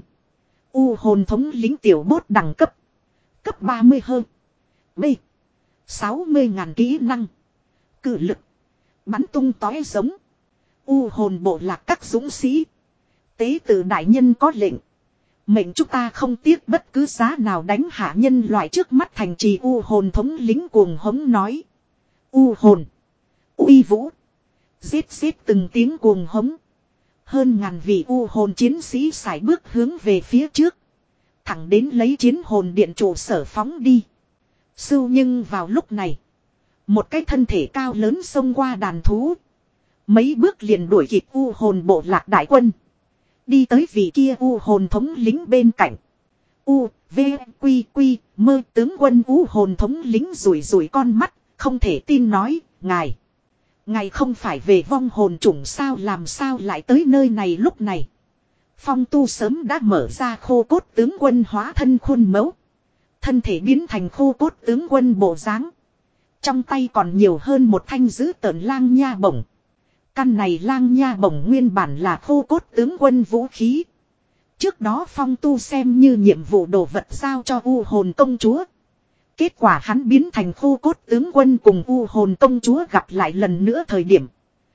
Speaker 1: U hồn thống lĩnh tiểu bốt đẳng cấp. Cấp ba mươi hơn. B. sáu mươi ngàn kỹ năng. Cự lực. Bắn tung tóe giống. U hồn bộ lạc các dũng sĩ. Tế tự đại nhân có lệnh. Mệnh chúng ta không tiếc bất cứ giá nào đánh hạ nhân loại trước mắt thành trì. U hồn thống lĩnh cuồng hống nói. U hồn. Uy vũ. Giết giết từng tiếng cuồng hống. Hơn ngàn vị u hồn chiến sĩ sải bước hướng về phía trước. Thẳng đến lấy chiến hồn điện trụ sở phóng đi. Sưu nhưng vào lúc này. Một cái thân thể cao lớn xông qua đàn thú. Mấy bước liền đuổi kịp u hồn bộ lạc đại quân. Đi tới vị kia u hồn thống lĩnh bên cạnh. U, V, Quy, Quy, Mơ tướng quân u hồn thống lĩnh rủi rủi con mắt. Không thể tin nói, ngài. Ngài không phải về vong hồn chủng sao, làm sao lại tới nơi này lúc này. Phong Tu sớm đã mở ra khô cốt tướng quân hóa thân khuôn mẫu. Thân thể biến thành khô cốt tướng quân bộ dáng. Trong tay còn nhiều hơn một thanh dữ tợn lang nha bổng. Căn này lang nha bổng nguyên bản là khô cốt tướng quân vũ khí. Trước đó Phong Tu xem như nhiệm vụ đồ vật giao cho U hồn công chúa. Kết quả hắn biến thành khô cốt tướng quân cùng U hồn công chúa gặp lại lần nữa thời điểm.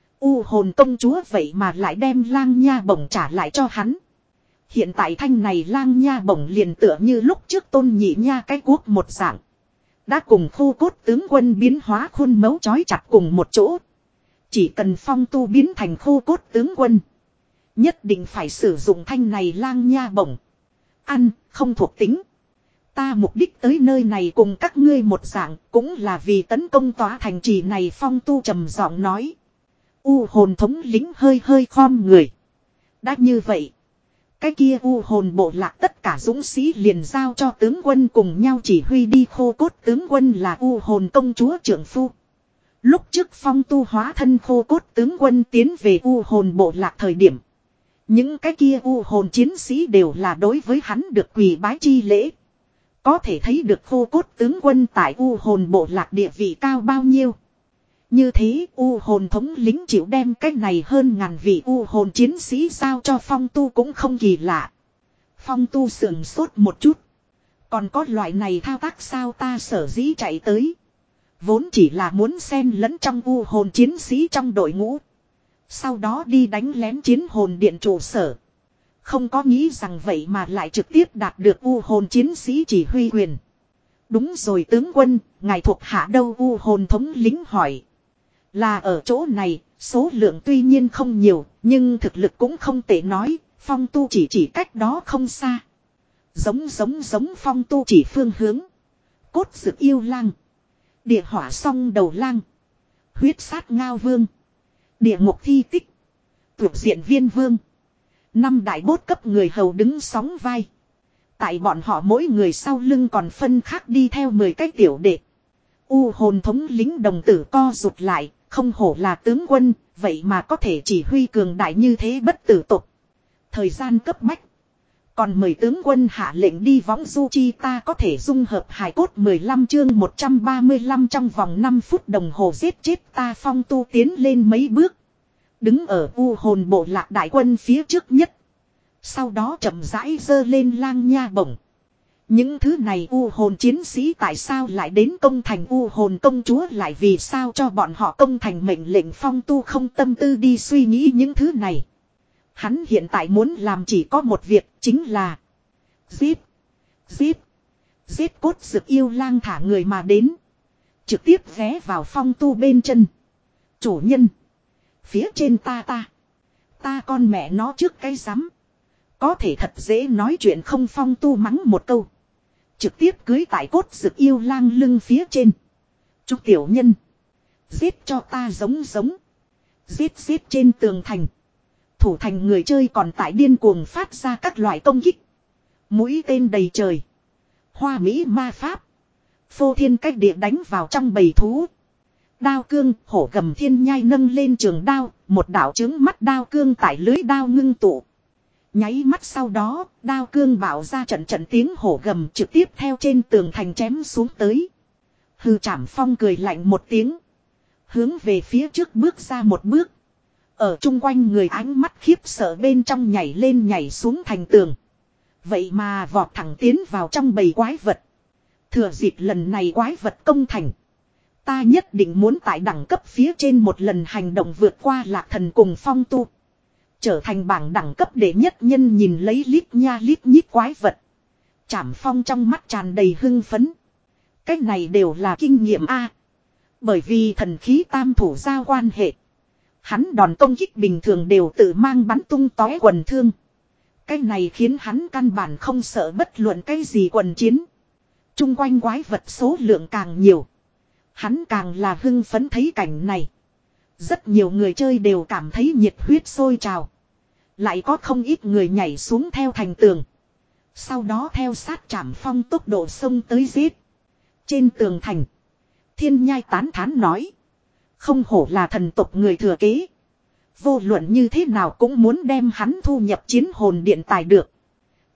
Speaker 1: U hồn công chúa vậy mà lại đem lang nha bổng trả lại cho hắn. Hiện tại thanh này lang nha bổng liền tựa như lúc trước tôn nhị nha cái cuốc một dạng. Đã cùng khô cốt tướng quân biến hóa khuôn mẫu chói chặt cùng một chỗ. Chỉ cần Phong Tu biến thành khô cốt tướng quân. Nhất định phải sử dụng thanh này lang nha bổng. Ăn, không thuộc tính. Ta mục đích tới nơi này cùng các ngươi một dạng cũng là vì tấn công tòa thành trì này, Phong Tu trầm giọng nói. U hồn thống lĩnh hơi hơi khom người. Đã như vậy. Cái kia u hồn bộ lạc tất cả dũng sĩ liền giao cho tướng quân cùng nhau chỉ huy đi, khô cốt tướng quân là u hồn công chúa trưởng phu. Lúc trước Phong Tu hóa thân khô cốt tướng quân tiến về u hồn bộ lạc thời điểm. Những cái kia u hồn chiến sĩ đều là đối với hắn được quỳ bái chi lễ. Có thể thấy được khô cốt tướng quân tại u hồn bộ lạc địa vị cao bao nhiêu. Như thế u hồn thống lĩnh chịu đem cái này hơn ngàn vị u hồn chiến sĩ giao cho Phong Tu cũng không kỳ lạ. Phong Tu sườn sốt một chút. Còn có loại này thao tác sao? Ta sở dĩ chạy tới. Vốn chỉ là muốn xen lẫn trong u hồn chiến sĩ trong đội ngũ. Sau đó đi đánh lén chiến hồn điện trụ sở. Không có nghĩ rằng vậy mà lại trực tiếp đạt được u hồn chiến sĩ chỉ huy quyền. Đúng rồi tướng quân, ngài thuộc hạ đâu? U hồn thống lĩnh hỏi. Là ở chỗ này, số lượng tuy nhiên không nhiều, nhưng thực lực cũng không tệ nói, Phong Tu chỉ chỉ cách đó không xa. Giống giống giống Phong Tu chỉ phương hướng. Cốt dực yêu lang. Địa hỏa song đầu lang. Huyết sát ngao vương. Địa ngục thi tích. Tuyệt diện viên vương. Năm đại bốt cấp người hầu đứng sóng vai. Tại bọn họ mỗi người sau lưng còn phân khác đi theo mười cái tiểu đệ. U hồn thống lĩnh đồng tử co rụt lại. Không hổ là tướng quân, vậy mà có thể chỉ huy cường đại như thế bất tử tục. Thời gian cấp bách. Còn mời tướng quân hạ lệnh đi võng du chi, ta có thể dung hợp hài cốt. Mười lăm chương một trăm ba mươi lăm trong vòng năm phút đồng hồ giết chết ta. Phong Tu tiến lên mấy bước. Đứng ở u hồn bộ lạc đại quân phía trước nhất. Sau đó chậm rãi giơ lên lang nha bổng. Những thứ này u hồn chiến sĩ tại sao lại đến công thành? U hồn công chúa lại vì sao cho bọn họ công thành mệnh lệnh? Phong Tu không tâm tư đi suy nghĩ những thứ này. Hắn hiện tại muốn làm chỉ có một việc, chính là giết, giết, giết. Cốt dực yêu lang thả người mà đến. Trực tiếp ghé vào Phong Tu bên chân. Chủ nhân, phía trên ta ta. Ta con mẹ nó trước cái rắm. Có thể thật dễ nói chuyện không? Phong Tu mắng một câu. Trực tiếp cưới tại cốt dực yêu lang lưng phía trên. Chúc tiểu nhân. Giết cho ta giống giống. Giết giết. Trên tường thành. Thủ thành người chơi còn tại điên cuồng phát ra các loại công kích. Mũi tên đầy trời. Hoa mỹ ma pháp. Phô thiên cách địa đánh vào trong bầy thú. Đao cương, hổ gầm thiên nhai nâng lên trường đao. Một đạo trướng mắt đao cương tại lưới đao ngưng tụ. Nháy mắt sau đó, đao cương bảo ra trận trận tiếng hổ gầm trực tiếp theo trên tường thành chém xuống tới. Hư Trảm Phong cười lạnh một tiếng. Hướng về phía trước bước ra một bước. Ở chung quanh người ánh mắt khiếp sợ bên trong nhảy lên nhảy xuống thành tường. Vậy mà vọt thẳng tiến vào trong bầy quái vật. Thừa dịp lần này quái vật công thành. Ta nhất định muốn tại đẳng cấp phía trên một lần hành động vượt qua Lạc Thần cùng Phong Tu. Trở thành bảng đẳng cấp đệ nhất nhân. Nhìn lấy lít nha lít nhít quái vật. Trảm Phong trong mắt tràn đầy hưng phấn. Cái này đều là kinh nghiệm A. Bởi vì thần khí tam thủ giao quan hệ. Hắn đòn công kích bình thường đều tự mang bắn tung tóe quần thương. Cái này khiến hắn căn bản không sợ bất luận cái gì quần chiến. Trung quanh quái vật số lượng càng nhiều. Hắn càng là hưng phấn thấy cảnh này. Rất nhiều người chơi đều cảm thấy nhiệt huyết sôi trào. Lại có không ít người nhảy xuống theo thành tường. Sau đó theo sát Trảm Phong tốc độ xông tới giết. Trên tường thành. Thiên Nhai tán thán nói. Không hổ là thần tộc người thừa kế. Vô luận như thế nào cũng muốn đem hắn thu nhập chiến hồn điện tài được.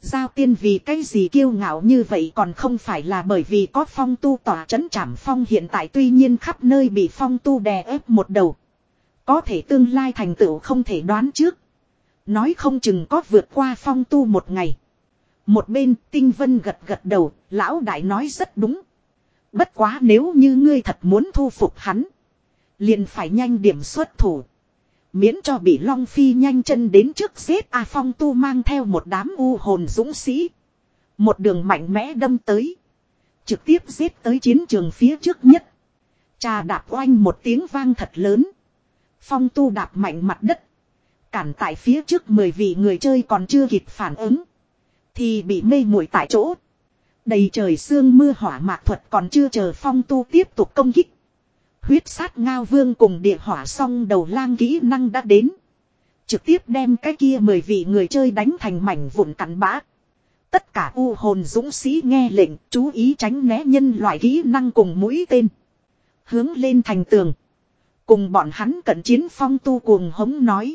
Speaker 1: Giao Tiên vì cái gì kiêu ngạo như vậy còn không phải là bởi vì có phong tu tỏa trấn Trảm Phong hiện tại tuy nhiên khắp nơi bị phong tu đè ép một đầu. Có thể tương lai thành tựu không thể đoán trước. Nói không chừng có vượt qua phong tu một ngày. Một bên Tinh Vân gật gật đầu, lão đại nói rất đúng. Bất quá nếu như ngươi thật muốn thu phục hắn, liền phải nhanh điểm xuất thủ. Miễn cho bị Long Phi nhanh chân đến trước giết A Phong tu mang theo một đám u hồn dũng sĩ. Một đường mạnh mẽ đâm tới. Trực tiếp giết tới chiến trường phía trước nhất. Trà đạp oanh một tiếng vang thật lớn. Phong tu đạp mạnh mặt đất. Cản tại phía trước mười vị người chơi còn chưa kịp phản ứng. Thì bị mê muội tại chỗ. Đầy trời sương mưa hỏa mạc thuật còn chưa chờ phong tu tiếp tục công kích. Huyết sát ngao vương cùng địa hỏa song đầu lang kỹ năng đã đến. Trực tiếp đem cái kia mười vị người chơi đánh thành mảnh vụn cắn bã. Tất cả u hồn dũng sĩ nghe lệnh chú ý tránh né nhân loại kỹ năng cùng mũi tên. Hướng lên thành tường. Cùng bọn hắn cận chiến phong tu cuồng hống nói.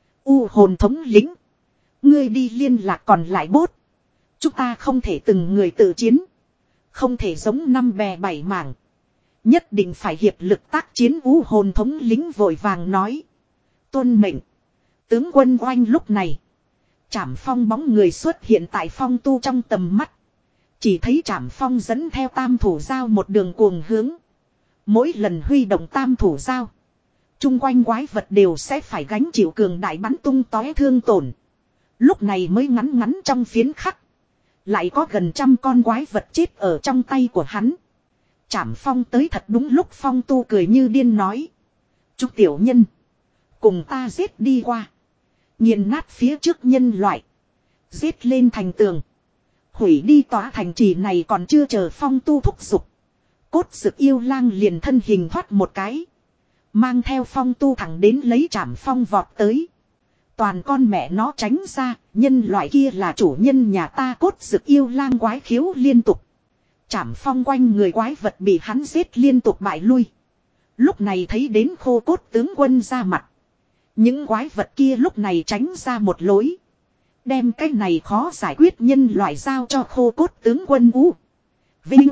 Speaker 1: U hồn thống lĩnh. Ngươi đi liên lạc còn lại bốt. Chúng ta không thể từng người tự chiến. Không thể giống năm bè bảy mảng. Nhất định phải hiệp lực tác chiến. U hồn thống lĩnh vội vàng nói. Tuân mệnh. Tướng quân oanh lúc này. Trảm Phong bóng người xuất hiện tại phong tu trong tầm mắt. Chỉ thấy Trảm Phong dẫn theo tam thủ giao một đường cuồng hướng. Mỗi lần huy động tam thủ giao. Trung quanh quái vật đều sẽ phải gánh chịu cường đại bắn tung tóe thương tổn. Lúc này mới ngắn ngắn trong phiến khắc. Lại có gần trăm con quái vật chết ở trong tay của hắn. Trảm Phong tới thật đúng lúc phong tu cười như điên nói. Chúc tiểu nhân. Cùng ta giết đi qua. Nghiền nát phía trước nhân loại. Giết lên thành tường. Hủy đi tòa thành trì này còn chưa chờ phong tu thúc giục. Cốt Dực Yêu Lang liền thân hình thoát một cái. Mang theo phong tu thẳng đến lấy Trảm Phong vọt tới. Toàn con mẹ nó tránh ra. Nhân loại kia là chủ nhân nhà ta. Cốt Dực Yêu Lang quái khiếu liên tục. Trảm Phong quanh người quái vật bị hắn giết liên tục bại lui. Lúc này thấy đến khô cốt tướng quân ra mặt. Những quái vật kia lúc này tránh ra một lối. Đem cái này khó giải quyết nhân loại giao cho khô cốt tướng quân U. Vinh.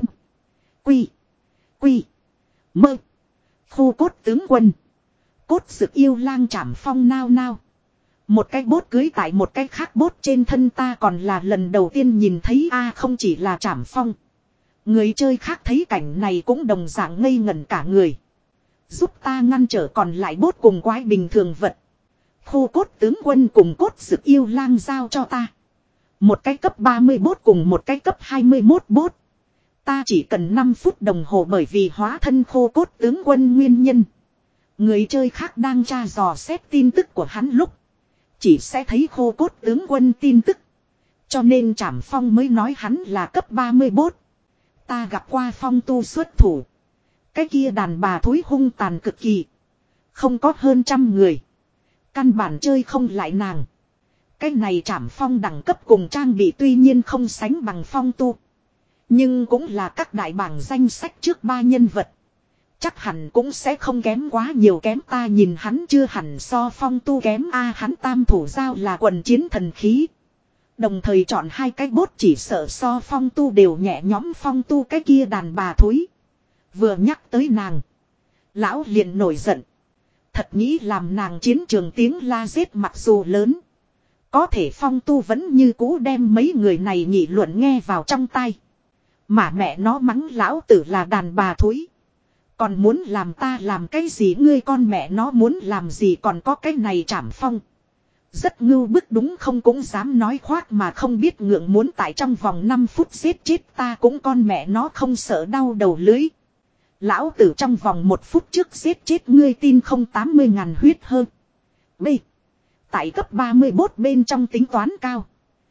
Speaker 1: Quy. Quy. Mơ. Khô cốt tướng quân. Cốt Dực Yêu Lang Trảm Phong nao nao. Một cái bốt cưới tại một cái khác bốt trên thân ta còn là lần đầu tiên nhìn thấy a không chỉ là Trảm Phong. Người chơi khác thấy cảnh này cũng đồng dạng ngây ngẩn cả người. Giúp ta ngăn trở còn lại bốt cùng quái bình thường vật. Khô cốt tướng quân cùng cốt Dực Yêu Lang giao cho ta. Một cái cấp ba mươi bốt cùng một cái cấp hai mươi mốt bốt. Ta chỉ cần năm phút đồng hồ bởi vì hóa thân khô cốt tướng quân nguyên nhân. Người chơi khác đang tra dò xét tin tức của hắn lúc. Chỉ sẽ thấy khô cốt tướng quân tin tức. Cho nên Trảm Phong mới nói hắn là cấp ba mươi bốt. Ta gặp qua phong tu xuất thủ. Cái kia đàn bà thối hung tàn cực kỳ. Không có hơn trăm người. Căn bản chơi không lại nàng. Cái này Trảm Phong đẳng cấp cùng trang bị tuy nhiên không sánh bằng phong tu. Nhưng cũng là các đại bảng danh sách trước ba nhân vật. Chắc hẳn cũng sẽ không kém quá nhiều kém ta nhìn hắn chưa hẳn so phong tu kém a hắn tam thủ giao là quần chiến thần khí. Đồng thời chọn hai cái bốt chỉ sợ so phong tu đều nhẹ nhõm phong tu cái kia đàn bà thối. Vừa nhắc tới nàng. Lão liền nổi giận. Thật nghĩ làm nàng chiến trường tiếng la giết mặc dù lớn. Có thể phong tu vẫn như cũ đem mấy người này nghị luận nghe vào trong tai. Mà mẹ nó mắng lão tử là đàn bà thối. Còn muốn làm ta làm cái gì ngươi con mẹ nó muốn làm gì còn có cái này Trảm Phong. Rất ngưu bức đúng không cũng dám nói khoác mà không biết ngượng muốn tại trong vòng năm phút giết chết ta cũng con mẹ nó không sợ đau đầu lưới. Lão tử trong vòng một phút trước giết chết ngươi tin không tám mươi ngàn huyết hơn. B. Tại cấp ba mươi bốt bên trong tính toán cao.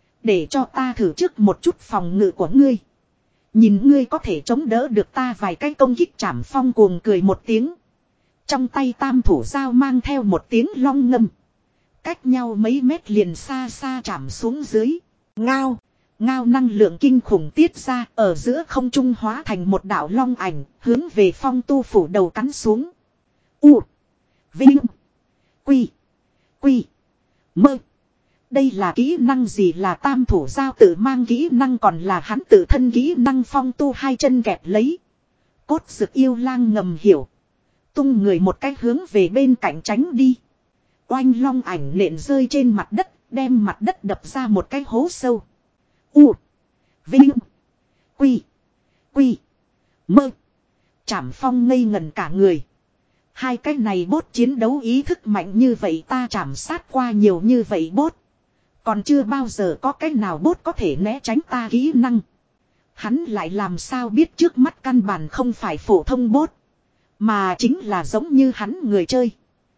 Speaker 1: Để cho ta thử trước một chút phòng ngự của ngươi. Nhìn ngươi có thể chống đỡ được ta vài cái công kích Trảm Phong cuồng cười một tiếng. Trong tay tam thủ dao mang theo một tiếng long ngâm. Cách nhau mấy mét liền xa xa chạm xuống dưới. Ngao. Ngao năng lượng kinh khủng tiết ra ở giữa không trung hóa thành một đạo long ảnh hướng về phong tu phủ đầu cắn xuống. U. Vinh. Quy. Quy. Mơ. Đây là kỹ năng gì, là tam thủ giao tự mang kỹ năng còn là hắn tự thân kỹ năng? Phong Tu hai chân kẹp lấy. Cốt Dực yêu lang ngầm hiểu. Tung người một cách hướng về bên cạnh tránh đi. Oanh long ảnh nện rơi trên mặt đất, đem mặt đất đập ra một cái hố sâu. U. Vinh. Quy. Quy. Mơ. Trảm Phong ngây ngần cả người. Hai cái này bốt chiến đấu ý thức mạnh như vậy, ta chảm sát qua nhiều như vậy bốt. Còn chưa bao giờ có cái nào bốt có thể né tránh ta kỹ năng. Hắn lại làm sao biết trước mắt căn bản không phải phổ thông bốt. Mà chính là giống như hắn người chơi.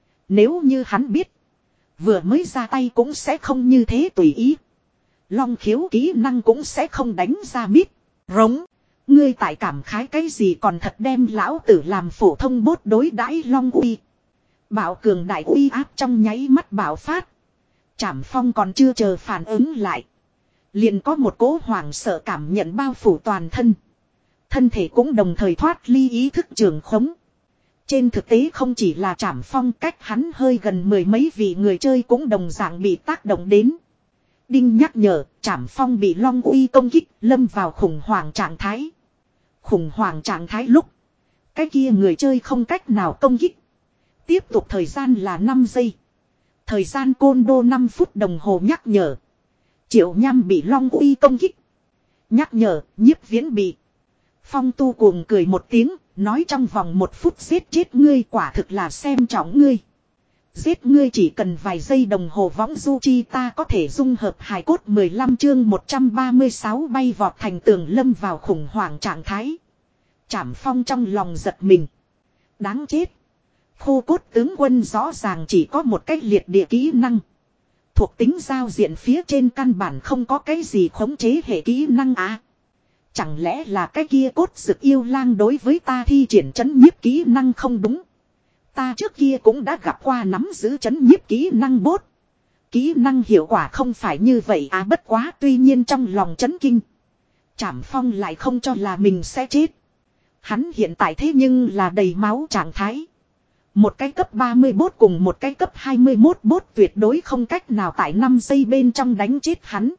Speaker 1: Nếu như hắn biết. Vừa mới ra tay cũng sẽ không như thế tùy ý. Long khiếu kỹ năng cũng sẽ không đánh ra mít. Rống. Ngươi tại cảm khái cái gì, còn thật đem lão tử làm phổ thông bốt đối đãi. Long uy. Bảo cường đại uy áp trong nháy mắt bạo phát. Trảm Phong còn chưa chờ phản ứng lại. Liền có một cỗ hoảng sợ cảm nhận bao phủ toàn thân. Thân thể cũng đồng thời thoát ly ý thức trường khống. Trên thực tế không chỉ là Trảm Phong, cách hắn hơi gần mười mấy vị người chơi cũng đồng dạng bị tác động đến. Đinh nhắc nhở, Trảm Phong bị Long uy công kích, lâm vào khủng hoảng trạng thái. Khủng hoảng trạng thái lúc, cái kia người chơi không cách nào công kích. Tiếp tục thời gian là năm giây. Thời gian côn đô năm phút đồng hồ. Nhắc nhở, Triệu Nham bị Long uy công kích. Nhắc nhở, Nhiếp Viễn bị. Phong Tu cuồng cười một tiếng, nói trong vòng một phút giết chết ngươi quả thực là xem trọng ngươi. Giết ngươi chỉ cần vài giây đồng hồ. Võng du chi ta có thể dung hợp hài cốt. Mười lăm chương một trăm ba mươi sáu bay vọt thành tường, lâm vào khủng hoảng trạng thái. Trảm Phong trong lòng giật mình. Đáng chết. Khô cốt tướng quân rõ ràng chỉ có một cách liệt địa kỹ năng. Thuộc tính giao diện phía trên căn bản không có cái gì khống chế hệ kỹ năng à. Chẳng lẽ là cái kia Cốt Dực yêu lang đối với ta thi triển trấn nhiếp kỹ năng không đúng. Ta trước kia cũng đã gặp qua nắm giữ trấn nhiếp kỹ năng bốt. Kỹ năng hiệu quả không phải như vậy à, bất quá tuy nhiên trong lòng chấn kinh. Trảm Phong lại không cho là mình sẽ chết. Hắn hiện tại thế nhưng là đầy máu trạng thái. Một cái cấp ba mươi bốt cùng một cái cấp hai mươi mốt bốt tuyệt đối không cách nào tại năm giây bên trong đánh chết hắn.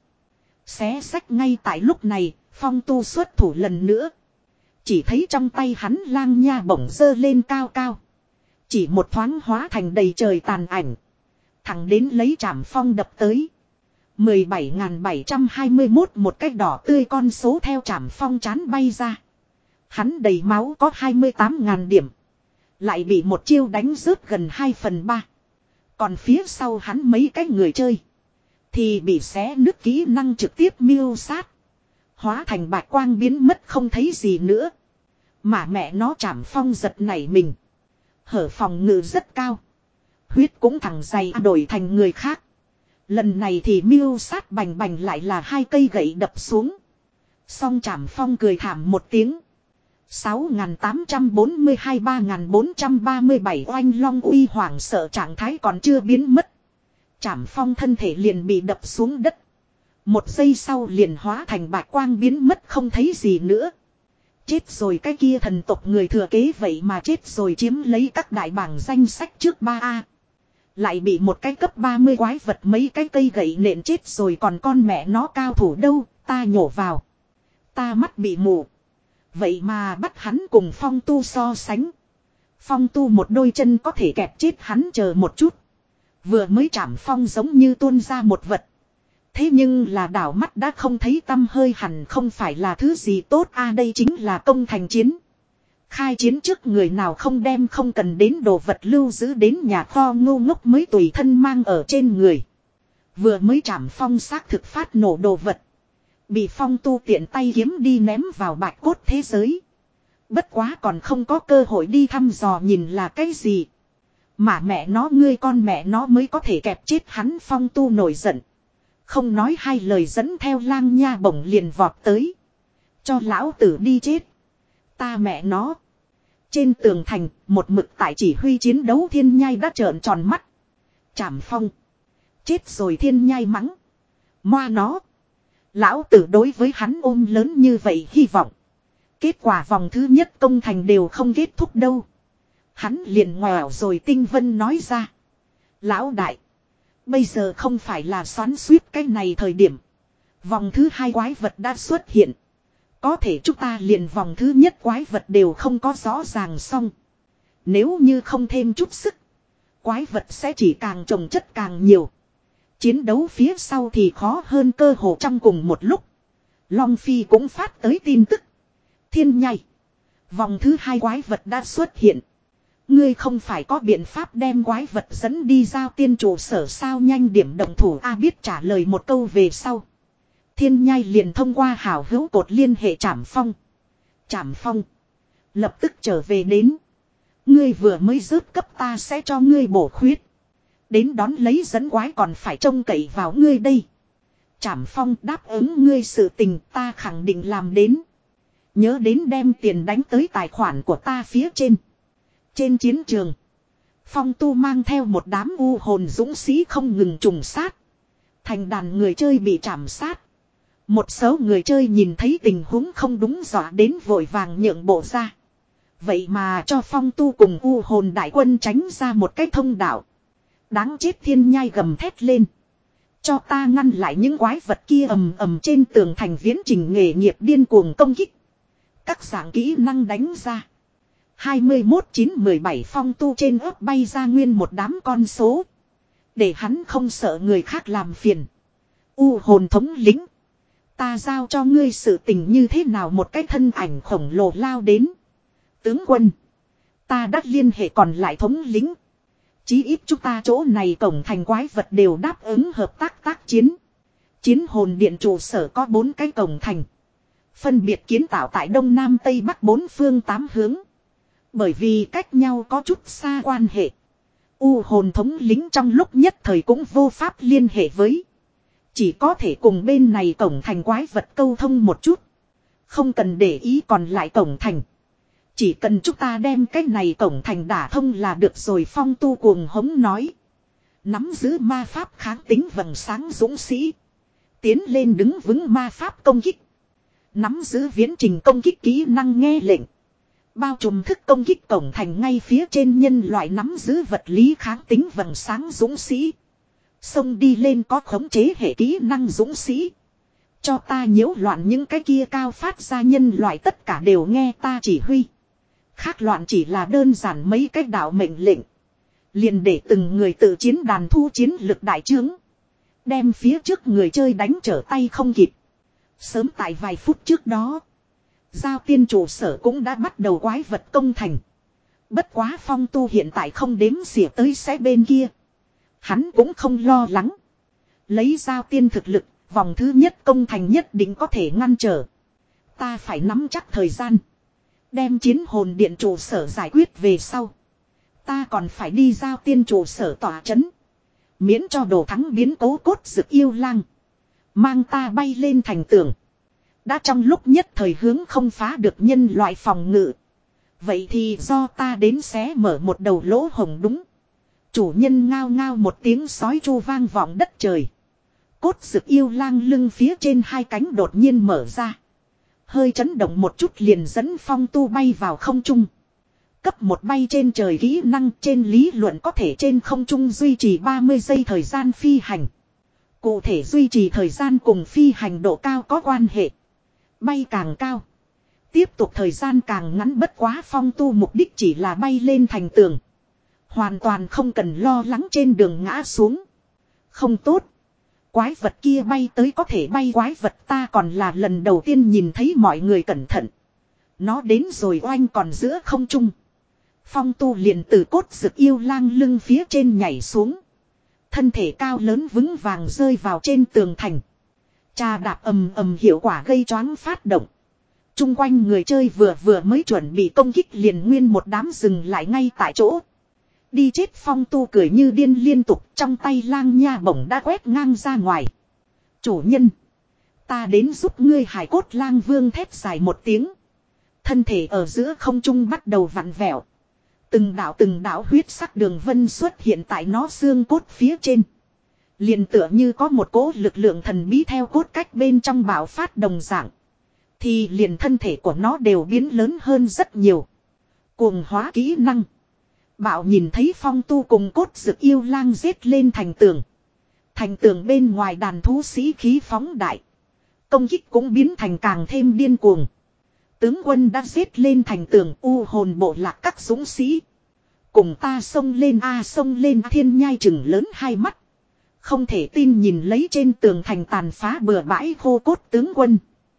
Speaker 1: Xé sách ngay tại lúc này, Phong Tu xuất thủ lần nữa. Chỉ thấy trong tay hắn lang nha bổng dơ lên cao cao. Chỉ một thoáng hóa thành đầy trời tàn ảnh. Thẳng đến lấy Trảm Phong đập tới. mười bảy nghìn bảy trăm hai mươi mốt một cái đỏ tươi con số theo Trảm Phong chán bay ra. Hắn đầy máu có hai mươi tám nghìn điểm. Lại bị một chiêu đánh rớt gần hai phần ba. Còn phía sau hắn mấy cái người chơi. Thì bị xé nứt kỹ năng trực tiếp miêu sát. Hóa thành bạch quang biến mất không thấy gì nữa. Mà mẹ nó Trảm Phong giật nảy mình. Hở phòng ngự rất cao. Huyết cũng thẳng dày đổi thành người khác. Lần này thì miêu sát bành bành lại là hai cây gậy đập xuống. Song Trảm Phong cười thảm một tiếng. sáu nghìn tám trăm bốn mươi hai ba nghìn bốn trăm ba mươi bảy oanh long uy hoảng sợ trạng thái còn chưa biến mất. Trảm Phong thân thể liền bị đập xuống đất. Một giây sau liền hóa thành bạch quang biến mất không thấy gì nữa. Chết rồi cái kia thần tộc người thừa kế vậy mà chết rồi, chiếm lấy các đại bảng danh sách trước ba A. Lại bị một cái cấp ba mươi quái vật mấy cái cây gậy nện chết rồi, còn con mẹ nó cao thủ đâu, ta nhổ vào. Ta mắt bị mù. Vậy mà bắt hắn cùng Phong Tu so sánh. Phong Tu một đôi chân có thể kẹp chết hắn, chờ một chút. Vừa mới Trảm Phong giống như tuôn ra một vật. Thế nhưng là đảo mắt đã không thấy tăm hơi, hẳn không phải là thứ gì tốt a à, đây chính là công thành chiến. Khai chiến trước người nào không đem không cần đến đồ vật lưu giữ đến nhà kho ngu ngốc mới tùy thân mang ở trên người. Vừa mới Trảm Phong xác thực phát nổ đồ vật. Bị Phong Tu tiện tay kiếm đi ném vào bạch cốt thế giới. Bất quá còn không có cơ hội đi thăm dò nhìn là cái gì. Mà mẹ nó ngươi con mẹ nó mới có thể kẹp chết hắn. Phong Tu nổi giận. Không nói hai lời dẫn theo lang nha bổng liền vọt tới. Cho lão tử đi chết. Ta mẹ nó. Trên tường thành, một mực tại chỉ huy chiến đấu Thiên Nhai đã trợn tròn mắt. Trảm Phong. Chết rồi Thiên Nhai mắng. Moa nó. Lão tử đối với hắn ôm lớn như vậy hy vọng. Kết quả vòng thứ nhất công thành đều không kết thúc đâu. Hắn liền ngoẻo rồi. Tinh Vân nói ra. Lão đại. Bây giờ không phải là xoắn suýt cái này thời điểm. Vòng thứ hai quái vật đã xuất hiện. Có thể chúng ta liền vòng thứ nhất quái vật đều không có rõ ràng xong. Nếu như không thêm chút sức, quái vật sẽ chỉ càng trồng chất càng nhiều. Chiến đấu phía sau thì khó hơn. Cơ hồ trong cùng một lúc, Long Phi cũng phát tới tin tức. Thiên nhai, vòng thứ hai quái vật đã xuất hiện. Ngươi không phải có biện pháp đem quái vật dẫn đi giao tiên trụ sở sao? Nhanh điểm động thủ A biết trả lời một câu về sau. Thiên nhai liền thông qua hảo hữu cột liên hệ Trảm Phong. Trảm Phong lập tức trở về đến. Ngươi vừa mới rớt cấp ta sẽ cho ngươi bổ khuyết. Đến đón lấy dẫn quái còn phải trông cậy vào ngươi đây. Trảm Phong đáp ứng ngươi sự tình ta khẳng định làm đến. Nhớ đến đem tiền đánh tới tài khoản của ta phía trên. Trên chiến trường, Phong Tu mang theo một đám u hồn dũng sĩ không ngừng trùng sát. Thành đàn người chơi bị trảm sát. Một số người chơi nhìn thấy tình huống không đúng dọa đến vội vàng nhượng bộ ra. Vậy mà cho Phong Tu cùng u hồn đại quân tránh ra một cái thông đạo. Đáng chết, thiên nhai gầm thét lên. Cho ta ngăn lại những quái vật kia ầm ầm trên tường thành viễn trình nghề nghiệp điên cuồng công kích. Các dạng kỹ năng đánh ra. hai mươi mốt chín mười bảy Phong Tu trên ấp bay ra nguyên một đám con số. Để hắn không sợ người khác làm phiền. U hồn thống lĩnh, ta giao cho ngươi sự tình như thế nào? Một cái thân ảnh khổng lồ lao đến. Tướng quân, ta đã liên hệ còn lại thống lĩnh. Chí ít chúng ta chỗ này cổng thành quái vật đều đáp ứng hợp tác tác chiến. Chiến hồn điện trụ sở có bốn cái cổng thành. Phân biệt kiến tạo tại đông nam tây bắc bốn phương tám hướng. Bởi vì cách nhau có chút xa quan hệ, U hồn thống lĩnh trong lúc nhất thời cũng vô pháp liên hệ với. Chỉ có thể cùng bên này cổng thành quái vật câu thông một chút. Không cần để ý còn lại cổng thành. Chỉ cần chúng ta đem cái này cổng thành đả thông là được rồi. Phong Tu cuồng hống nói. Nắm giữ ma pháp kháng tính vầng sáng dũng sĩ. Tiến lên đứng vững ma pháp công kích. Nắm giữ viễn trình công kích kỹ năng nghe lệnh. Bao trùm thức công kích cổng thành ngay phía trên nhân loại nắm giữ vật lý kháng tính vầng sáng dũng sĩ. Xông đi lên có khống chế hệ kỹ năng dũng sĩ. Cho ta nhiễu loạn những cái kia cao phát ra nhân loại tất cả đều nghe ta chỉ huy. Khác loạn chỉ là đơn giản mấy cách đạo mệnh lệnh. Liền để từng người tự chiến đàn thu chiến lực đại trướng. Đem phía trước người chơi đánh trở tay không kịp. Sớm tại vài phút trước đó, giao tiên trụ sở cũng đã bắt đầu quái vật công thành. Bất quá Phong Tu hiện tại không đếm xỉa tới sẽ bên kia. Hắn cũng không lo lắng. Lấy giao tiên thực lực, vòng thứ nhất công thành nhất định có thể ngăn trở. Ta phải nắm chắc thời gian. Đem chiến hồn điện trụ sở giải quyết về sau. Ta còn phải đi giao tiên trụ sở tỏa chấn. Miễn cho đồ thắng biến cố cốt rực yêu lang. Mang ta bay lên thành tường. Đã trong lúc nhất thời hướng không phá được nhân loại phòng ngự. Vậy thì do ta đến xé mở một đầu lỗ hồng đúng. Chủ nhân ngao ngao một tiếng sói chu vang vọng đất trời. Cốt rực yêu lang lưng phía trên hai cánh đột nhiên mở ra. Hơi chấn động một chút liền dẫn Phong Tu bay vào không trung. Cấp một bay trên trời kỹ năng trên lý luận có thể trên không trung duy trì ba mươi giây thời gian phi hành. Cụ thể duy trì thời gian cùng phi hành độ cao có quan hệ. Bay càng cao, tiếp tục thời gian càng ngắn, bất quá Phong Tu mục đích chỉ là bay lên thành tường. Hoàn toàn không cần lo lắng trên đường ngã xuống. Không tốt. Quái vật kia bay tới có thể bay quái vật ta còn là lần đầu tiên nhìn thấy, mọi người cẩn thận. Nó đến rồi oanh còn giữa không trung. Phong Tu liền từ cốt rực yêu lang lưng phía trên nhảy xuống. Thân thể cao lớn vững vàng rơi vào trên tường thành. Trà đạp ầm ầm hiệu quả gây choáng phát động. Trung quanh người chơi vừa vừa mới chuẩn bị công kích liền nguyên một đám dừng lại ngay tại chỗ. Đi chết. Phong Tu cười như điên liên tục, trong tay lang nha bổng đã quét ngang ra ngoài. Chủ nhân, ta đến giúp ngươi. Hải cốt lang vương thét dài một tiếng. Thân thể ở giữa không trung bắt đầu vặn vẹo. Từng đạo từng đạo huyết sắc đường vân xuất hiện tại nó xương cốt phía trên. Liền tựa như có một cỗ lực lượng thần bí theo cốt cách bên trong bạo phát đồng dạng. Thì liền thân thể của nó đều biến lớn hơn rất nhiều. Cuồng hóa kỹ năng. Bạo nhìn thấy Phong Tu cùng cốt rực yêu lang giết lên thành tường. Thành tường bên ngoài đàn thú sĩ khí phóng đại. Công kích cũng biến thành càng thêm điên cuồng. Tướng quân đã giết lên thành tường u hồn bộ lạc các dũng sĩ. Cùng ta xông lên a à, xông lên Thiên Nhai chừng lớn hai mắt. Không thể tin nhìn lấy trên tường thành tàn phá bừa bãi khô cốt tướng quân.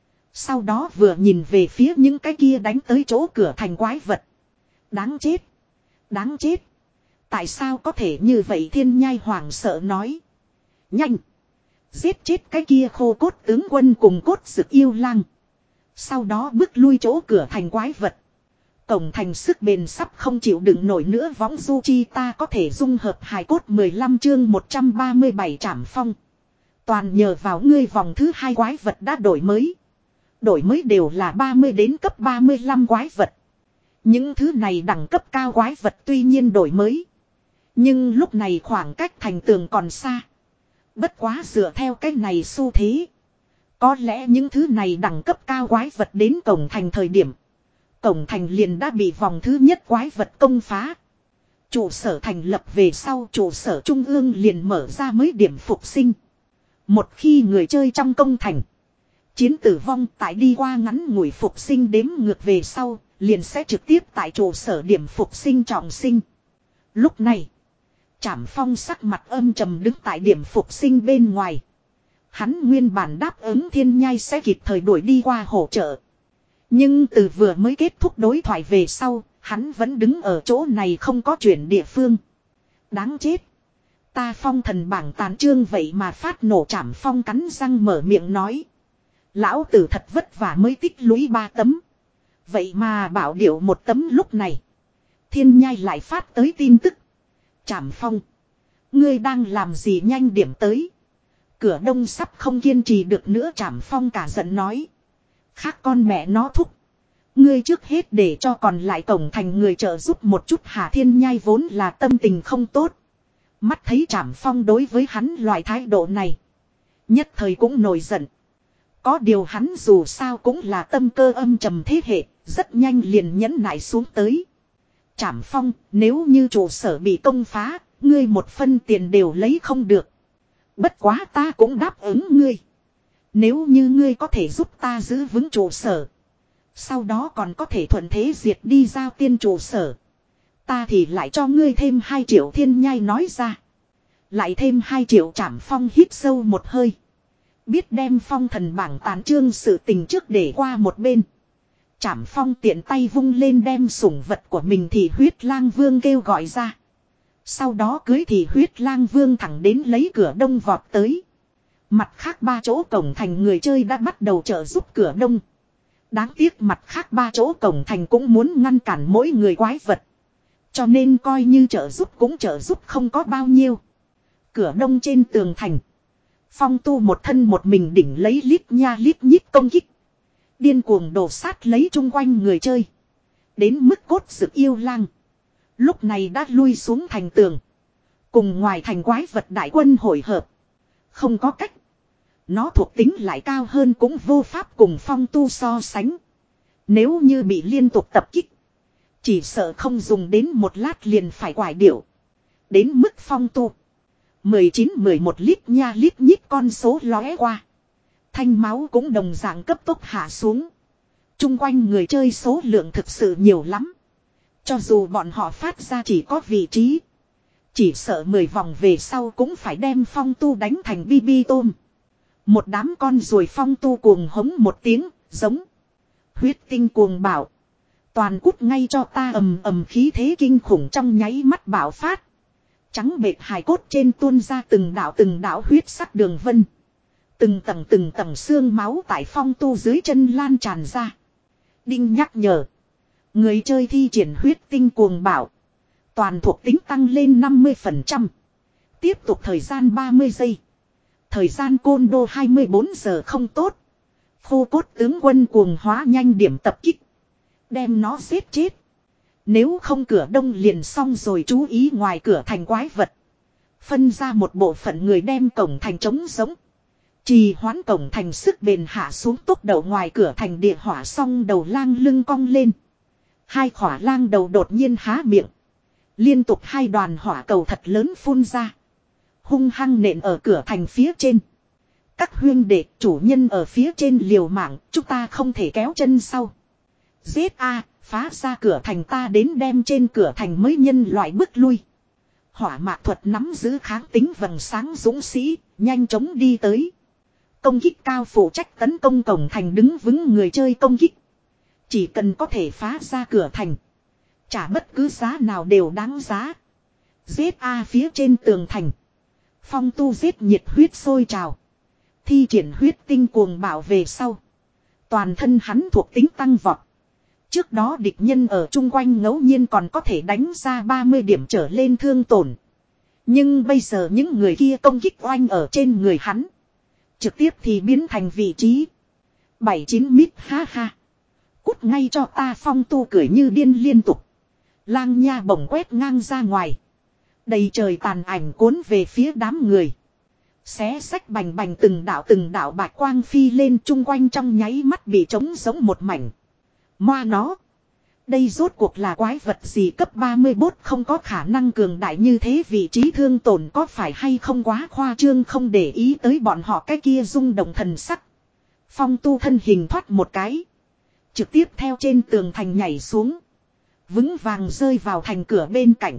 Speaker 1: Sau đó vừa nhìn về phía những cái kia đánh tới chỗ cửa thành quái vật. Đáng chết. Đáng chết. Tại sao có thể như vậy Thiên Nhai hoảng sợ nói. Nhanh. Giết chết cái kia khô cốt tướng quân cùng cốt sực yêu lang. Sau đó bước lui chỗ cửa thành quái vật. Cổng thành sức bền sắp không chịu đựng nổi nữa võng du chi ta có thể dung hợp hài cốt mười lăm chương một trăm ba mươi bảy trảm phong. Toàn nhờ vào ngươi vòng thứ hai quái vật đã đổi mới. Đổi mới đều là ba mươi đến cấp ba mươi lăm quái vật. Những thứ này đẳng cấp cao quái vật tuy nhiên đổi mới. Nhưng lúc này khoảng cách thành tường còn xa. Bất quá dựa theo cái này xu thế. Có lẽ những thứ này đẳng cấp cao quái vật đến cổng thành thời điểm. Cổng thành liền đã bị vòng thứ nhất quái vật công phá. Trụ sở thành lập về sau trụ sở trung ương liền mở ra mới điểm phục sinh. Một khi người chơi trong công thành. Chiến tử vong tại đi qua ngắn ngủi phục sinh đếm ngược về sau. Liền sẽ trực tiếp tại trụ sở điểm phục sinh trọng sinh. Lúc này. Trảm phong sắc mặt âm trầm đứng tại điểm phục sinh bên ngoài. Hắn nguyên bản đáp ứng Thiên Nhai sẽ kịp thời đuổi đi qua hỗ trợ. Nhưng từ vừa mới kết thúc đối thoại về sau, hắn vẫn đứng ở chỗ này không có chuyển địa phương. Đáng chết. Ta phong thần bảng tàn trương vậy mà phát nổ Trảm phong cắn răng mở miệng nói. Lão tử thật vất vả mới tích lũy ba tấm. Vậy mà bảo điệu một tấm lúc này. Thiên Nhai lại phát tới tin tức. Trảm phong. Ngươi đang làm gì nhanh điểm tới. Cửa đông sắp không kiên trì được nữa Trảm phong cả giận nói. Khác con mẹ nó thúc. Ngươi trước hết để cho còn lại cổng thành người trợ giúp một chút Hà Thiên Nhai vốn là tâm tình không tốt. Mắt thấy Trảm phong đối với hắn loại thái độ này. Nhất thời cũng nổi giận. Có điều hắn dù sao cũng là tâm cơ âm trầm thế hệ. Rất nhanh liền nhẫn nại xuống tới. Trảm phong nếu như trụ sở bị công phá. Ngươi một phân tiền đều lấy không được. Bất quá ta cũng đáp ứng ngươi. Nếu như ngươi có thể giúp ta giữ vững trụ sở. Sau đó còn có thể thuận thế diệt đi giao tiên trụ sở. Ta thì lại cho ngươi thêm hai triệu Thiên Nhai nói ra. Lại thêm hai triệu Trảm phong hít sâu một hơi. Biết đem phong thần bảng tàn trương sự tình trước để qua một bên. Trảm phong tiện tay vung lên đem sủng vật của mình thì huyết lang vương kêu gọi ra. Sau đó cưới thì huyết lang vương thẳng đến lấy cửa đông vọt tới. Mặt khác ba chỗ cổng thành người chơi đã bắt đầu trợ giúp cửa đông. Đáng tiếc mặt khác ba chỗ cổng thành cũng muốn ngăn cản mỗi người quái vật. Cho nên coi như trợ giúp cũng trợ giúp không có bao nhiêu. Cửa đông trên tường thành. Phong tu một thân một mình đỉnh lấy lít nha lít nhít công kích. Điên cuồng đổ sát lấy chung quanh người chơi. Đến mức cốt sự yêu lang. Lúc này đã lui xuống thành tường. Cùng ngoài thành quái vật đại quân hội hợp. Không có cách. Nó thuộc tính lại cao hơn cũng vô pháp cùng phong tu so sánh. Nếu như bị liên tục tập kích. Chỉ sợ không dùng đến một lát liền phải quải điệu. Đến mức phong tu. mười chín mười một lít nha lít nhít con số lóe qua. Thanh máu cũng đồng dạng cấp tốc hạ xuống. Trung quanh người chơi số lượng thực sự nhiều lắm. Cho dù bọn họ phát ra chỉ có vị trí. Chỉ sợ mười vòng về sau cũng phải đem phong tu đánh thành bi bi tôm. Một đám con ruồi phong tu cuồng hống một tiếng, giống. Huyết tinh cuồng bảo. Toàn cút ngay cho ta ầm ầm khí thế kinh khủng trong nháy mắt bạo phát. Trắng bệt hài cốt trên tuôn ra từng đạo từng đạo huyết sắc đường vân. Từng tầng từng tầng xương máu tại phong tu dưới chân lan tràn ra. Đinh nhắc nhở. Người chơi thi triển huyết tinh cuồng bảo. Toàn thuộc tính tăng lên năm mươi phần trăm. Tiếp tục thời gian ba mươi giây. Thời gian côn đô hai mươi bốn giờ không tốt. Khô cốt tướng quân cuồng hóa nhanh điểm tập kích. Đem nó giết chết. Nếu không cửa đông liền xong rồi chú ý ngoài cửa thành quái vật. Phân ra một bộ phận người đem cổng thành trống giống. Trì hoãn cổng thành sức bền hạ xuống tốc độ ngoài cửa thành địa hỏa xong đầu lang lưng cong lên. Hai khỏa lang đầu đột nhiên há miệng. Liên tục hai đoàn hỏa cầu thật lớn phun ra. hung hăng nện ở cửa thành phía trên. Các huyên đệ, chủ nhân ở phía trên liều mạng, chúng ta không thể kéo chân sau. Giết a, phá ra cửa thành, ta đến đem trên cửa thành mới nhân loại bước lui. Hỏa mạc thuật nắm giữ kháng tính vầng sáng dũng sĩ, nhanh chóng đi tới. Công kích cao phụ trách tấn công cổng thành đứng vững người chơi công kích. Chỉ cần có thể phá ra cửa thành, trả bất cứ giá nào đều đáng giá. Giết a phía trên tường thành. Phong tu giết nhiệt huyết sôi trào. Thi triển huyết tinh cuồng bạo về sau. Toàn thân hắn thuộc tính tăng vọt. Trước đó địch nhân ở chung quanh ngẫu nhiên còn có thể đánh ra ba mươi điểm trở lên thương tổn. Nhưng bây giờ những người kia công kích oanh ở trên người hắn. Trực tiếp thì biến thành vị trí. Bảy chín mít ha ha. Cút ngay cho ta, phong tu cười như điên liên tục. Lang nha bổng quét ngang ra ngoài. Đầy trời tàn ảnh cuốn về phía đám người. Xé sách bành bành từng đạo từng đạo bạch quang phi lên, chung quanh trong nháy mắt bị trống giống một mảnh. Moa nó. Đây rốt cuộc là quái vật gì, cấp ba mươi bốt không có khả năng cường đại như thế, vị trí thương tổn có phải hay không quá khoa trương, không để ý tới bọn họ cái kia rung động thần sắc. Phong tu thân hình thoát một cái. Trực tiếp theo trên tường thành nhảy xuống. Vững vàng rơi vào thành cửa bên cạnh.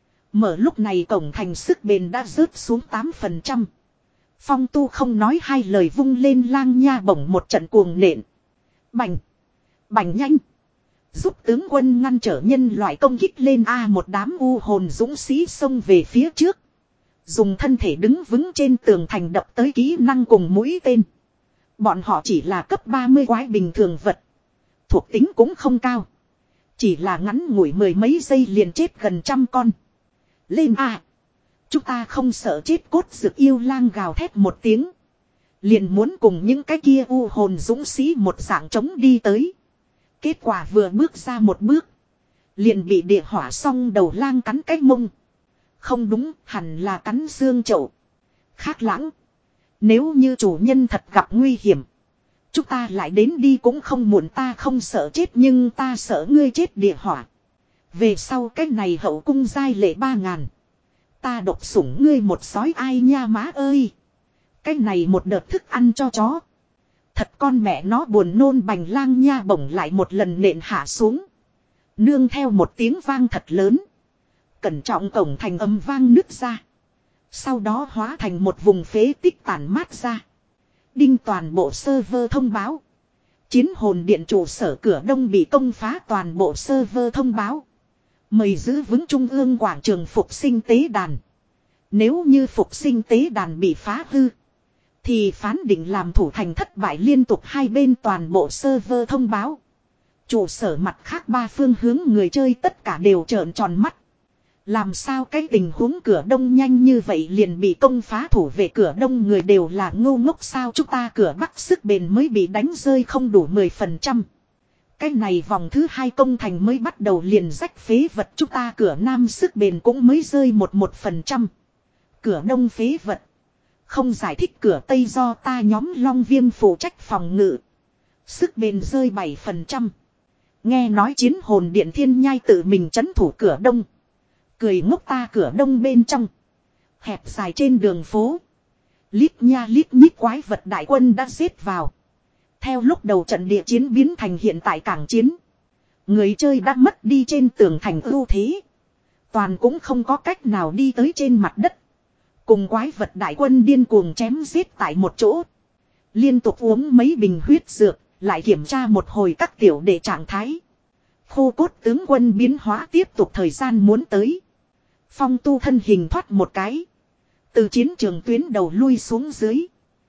Speaker 1: Mở lúc này cổng thành sức bền đã rớt xuống tám phần trăm. Phong tu không nói hai lời vung lên lang nha bổng một trận cuồng nện. Bành. Bành nhanh. Giúp tướng quân ngăn trở nhân loại công kích lên a, một đám u hồn dũng sĩ xông về phía trước. Dùng thân thể đứng vững trên tường thành đập tới kỹ năng cùng mũi tên. Bọn họ chỉ là cấp ba mươi quái bình thường vật. Thuộc tính cũng không cao. Chỉ là ngắn ngủi mười mấy giây liền chết gần trăm con. Lên a. Chúng ta không sợ chết, cốt dược yêu lang gào thét một tiếng. Liền muốn cùng những cái kia u hồn dũng sĩ một dạng trống đi tới. Kết quả vừa bước ra một bước. Liền bị địa hỏa song đầu lang cắn cái mông. Không đúng, hẳn là cắn xương chậu. Khác lãng. Nếu như chủ nhân thật gặp nguy hiểm, chúng ta lại đến đi cũng không muộn, ta không sợ chết nhưng ta sợ ngươi chết địa hỏa. Về sau cái này hậu cung giai lệ ba ngàn. Ta độc sủng ngươi một sói ai nha má ơi. Cái này một đợt thức ăn cho chó. Thật con mẹ nó buồn nôn, bành lang nha bổng lại một lần nện hạ xuống. Nương theo một tiếng vang thật lớn. Cẩn trọng cổng thành âm vang nứt ra. Sau đó hóa thành một vùng phế tích tàn mát ra. Đinh, toàn bộ server thông báo. Chiến hồn điện trụ sở cửa đông bị công phá, toàn bộ server thông báo. Mời giữ vững trung ương quảng trường phục sinh tế đàn. Nếu như phục sinh tế đàn bị phá hư, thì phán định làm thủ thành thất bại, liên tục hai bên toàn bộ server thông báo. Trụ sở mặt khác ba phương hướng người chơi tất cả đều trợn tròn mắt. Làm sao cái tình huống cửa đông nhanh như vậy liền bị công phá, thủ về cửa đông người đều là ngu ngốc sao, chúng ta cửa bắc sức bền mới bị đánh rơi không đủ mười phần trăm. Cái này vòng thứ hai công thành mới bắt đầu liền rách phế vật, chúng ta cửa nam sức bền cũng mới rơi một một phần trăm. Cửa đông phế vật. Không giải thích cửa tây do ta nhóm Long Viêm phụ trách phòng ngự. Sức bền rơi bảy phần trăm. Nghe nói chiến hồn điện thiên nhai tự mình trấn thủ cửa đông. Cười ngốc, ta cửa đông bên trong. Hẹp dài trên đường phố. Lít nha lít nhít quái vật đại quân đã giết vào. Theo lúc đầu trận địa chiến biến thành hiện tại cảng chiến. Người chơi đã mất đi trên tường thành ưu thế. Toàn cũng không có cách nào đi tới trên mặt đất. Cùng quái vật đại quân điên cuồng chém giết tại một chỗ. Liên tục uống mấy bình huyết dược, lại kiểm tra một hồi các tiểu đệ trạng thái. Khô cốt tướng quân biến hóa tiếp tục, thời gian muốn tới. Phong tu thân hình thoát một cái. Từ chiến trường tuyến đầu lui xuống dưới.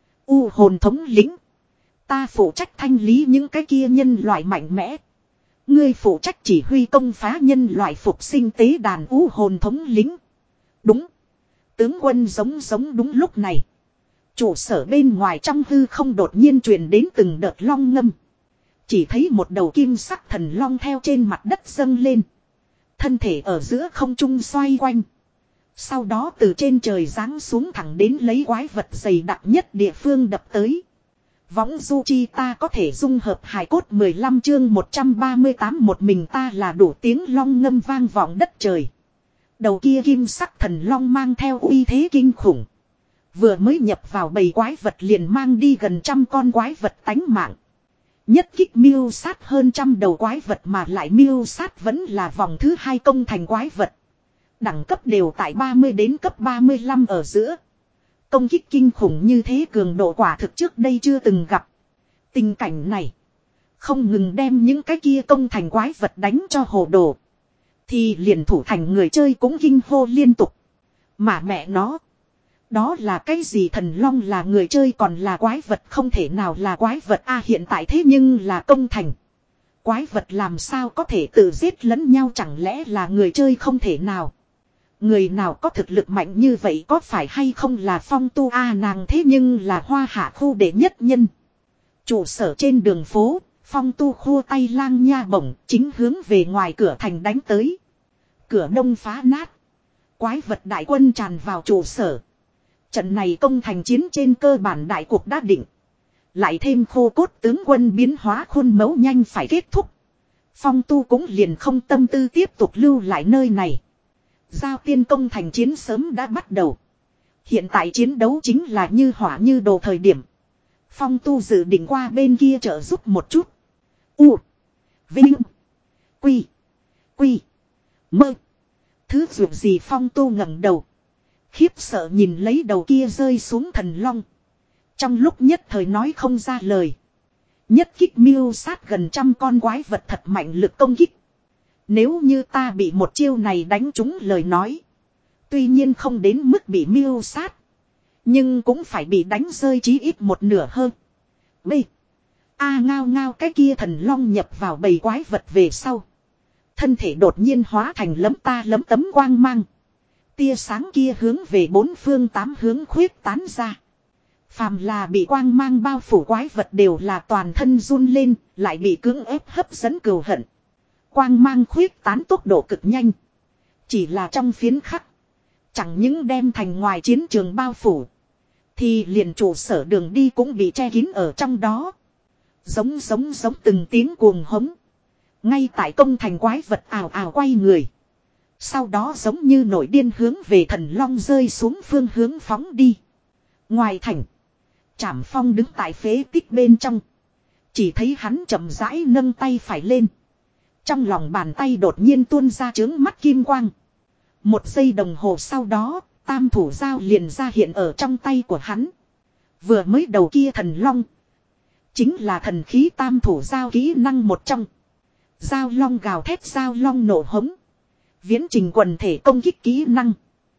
Speaker 1: U hồn thống lĩnh. Ta phụ trách thanh lý những cái kia nhân loại mạnh mẽ. Ngươi phụ trách chỉ huy công phá nhân loại phục sinh tế đàn. U hồn thống lĩnh. Đúng. Tướng quân giống giống. Đúng lúc này, trụ sở bên ngoài trong hư không đột nhiên truyền đến từng đợt long ngâm. Chỉ thấy một đầu kim sắc thần long theo trên mặt đất dâng lên. Thân thể ở giữa không trung xoay quanh. Sau đó từ trên trời giáng xuống thẳng đến lấy quái vật dày đặc nhất địa phương đập tới. Võng du chi ta có thể dung hợp hài cốt mười lăm chương một trăm ba mươi tám, một mình ta là đủ, tiếng long ngâm vang vọng đất trời. Đầu kia kim sắc thần long mang theo uy thế kinh khủng. Vừa mới nhập vào bầy quái vật liền mang đi gần trăm con quái vật tánh mạng. Nhất kích miêu sát hơn trăm đầu quái vật mà lại miêu sát vẫn là vòng thứ hai công thành quái vật. Đẳng cấp đều tại ba mươi đến cấp ba mươi lăm ở giữa. Công kích kinh khủng như thế cường độ quả thực trước đây chưa từng gặp. Tình cảnh này. Không ngừng đem những cái kia công thành quái vật đánh cho hồ đồ. Thì liền thủ thành người chơi cũng kinh hô liên tục. Mà mẹ nó. Đó là cái gì thần long là người chơi còn là quái vật không thể nào là quái vật a à, hiện tại thế nhưng là công thành. Quái vật làm sao có thể tự giết lẫn nhau chẳng lẽ là người chơi không thể nào. Người nào có thực lực mạnh như vậy có phải hay không là Phong Tu a à, nàng thế nhưng là hoa hạ khu đệ nhất nhân. Trụ sở trên đường phố, Phong Tu khua tay lang nha bổng chính hướng về ngoài cửa thành đánh tới. Cửa đông phá nát. Quái vật đại quân tràn vào trụ sở. Trận này công thành chiến trên cơ bản đại cuộc đã định. Lại thêm khô cốt tướng quân biến hóa khuôn mẫu nhanh phải kết thúc. Phong Tu cũng liền không tâm tư tiếp tục lưu lại nơi này. Giao tiên công thành chiến sớm đã bắt đầu. Hiện tại chiến đấu chính là như hỏa như đồ thời điểm. Phong Tu dự định qua bên kia trợ giúp một chút. U. Vinh. Quy. Quy. Mơ. Thứ dù gì Phong Tu ngẩng đầu. Khiếp sợ nhìn lấy đầu kia rơi xuống thần long. Trong lúc nhất thời nói không ra lời. Nhất kích miêu sát gần trăm con quái vật thật mạnh lực công kích. Nếu như ta bị một chiêu này đánh trúng lời nói. Tuy nhiên không đến mức bị miêu sát. Nhưng cũng phải bị đánh rơi chí ít một nửa hơn. B. A ngao ngao cái kia thần long nhập vào bầy quái vật về sau. Thân thể đột nhiên hóa thành lấm ta lấm tấm quang mang. Tia sáng kia hướng về bốn phương tám hướng khuyết tán ra. Phàm là bị quang mang bao phủ quái vật đều là toàn thân run lên, lại bị cưỡng ép hấp dẫn cừu hận. Quang mang khuyết tán tốc độ cực nhanh. Chỉ là trong phiến khắc. Chẳng những đem thành ngoài chiến trường bao phủ. Thì liền trụ sở đường đi cũng bị che kín ở trong đó. Giống giống giống từng tiếng cuồng hống. Ngay tại công thành quái vật ào ào quay người. Sau đó giống như nổi điên hướng về thần long rơi xuống phương hướng phóng đi. Ngoài thành. Trảm Phong đứng tại phế tích bên trong. Chỉ thấy hắn chậm rãi nâng tay phải lên. Trong lòng bàn tay đột nhiên tuôn ra trướng mắt kim quang. Một giây đồng hồ sau đó, tam thủ dao liền ra hiện ở trong tay của hắn. Vừa mới đầu kia thần long. Chính là thần khí tam thủ dao kỹ năng một trong. Dao long gào thét dao long nổ hống. Viễn trình quần thể công kích kỹ năng.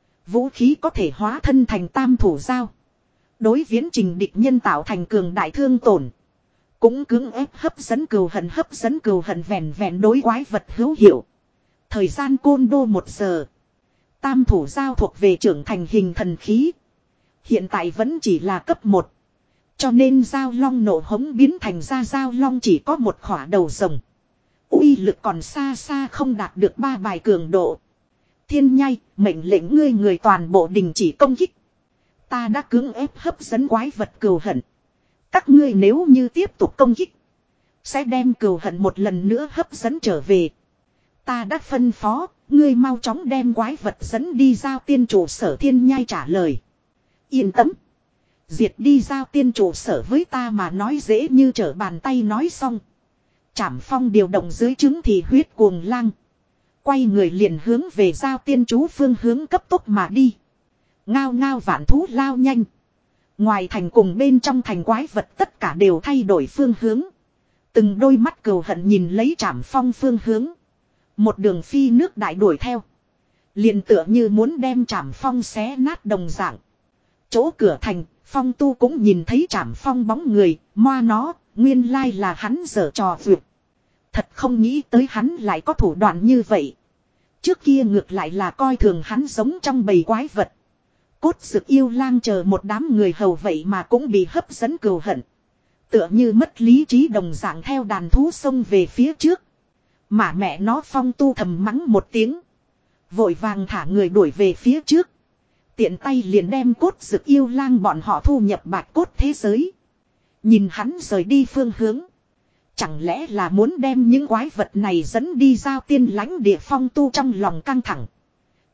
Speaker 1: Vũ khí có thể hóa thân thành tam thủ dao. Đối viễn trình địch nhân tạo thành cường đại thương tổn. Cũng cưỡng ép hấp dẫn cừu hận hấp dẫn cừu hận vẹn vẹn đối quái vật hữu hiệu. Thời gian côn đô một giờ. Tam thủ dao thuộc về trưởng thành hình thần khí. Hiện tại vẫn chỉ là cấp một. Cho nên dao long nổ hống biến thành ra dao long chỉ có một khỏa đầu rồng. Uy lực còn xa xa không đạt được ba bài cường độ. Thiên nhai, mệnh lệnh ngươi người toàn bộ đình chỉ công kích. Ta đã cưỡng ép hấp dẫn quái vật cừu hận. Các ngươi nếu như tiếp tục công kích. Sẽ đem cừu hận một lần nữa hấp dẫn trở về. Ta đã phân phó, ngươi mau chóng đem quái vật dẫn đi giao tiên trụ sở thiên nhai trả lời. Yên tâm. Diệt đi giao tiên trụ sở với ta mà nói dễ như trở bàn tay nói xong. Trảm Phong điều động dưới trứng thì huyết cuồng lang. Quay người liền hướng về giao tiên chú phương hướng cấp tốc mà đi. Ngao ngao vạn thú lao nhanh. Ngoài thành cùng bên trong thành quái vật tất cả đều thay đổi phương hướng. Từng đôi mắt cừu hận nhìn lấy Trảm Phong phương hướng. Một đường phi nước đại đuổi theo. Liền tựa như muốn đem Trảm Phong xé nát đồng dạng. Chỗ cửa thành, Phong Tu cũng nhìn thấy Trảm Phong bóng người, moa nó, nguyên lai là hắn giở trò vượt. Thật không nghĩ tới hắn lại có thủ đoạn như vậy. Trước kia ngược lại là coi thường hắn giống trong bầy quái vật. Cốt Dực yêu lang chờ một đám người hầu vậy mà cũng bị hấp dẫn cừu hận. Tựa như mất lý trí đồng dạng theo đàn thú xông về phía trước. Mà mẹ nó Phong Tu thầm mắng một tiếng. Vội vàng thả người đuổi về phía trước. Tiện tay liền đem Cốt Dực yêu lang bọn họ thu nhập bạch cốt thế giới. Nhìn hắn rời đi phương hướng. Chẳng lẽ là muốn đem những quái vật này dẫn đi giao tiên lãnh địa Phong Tu trong lòng căng thẳng.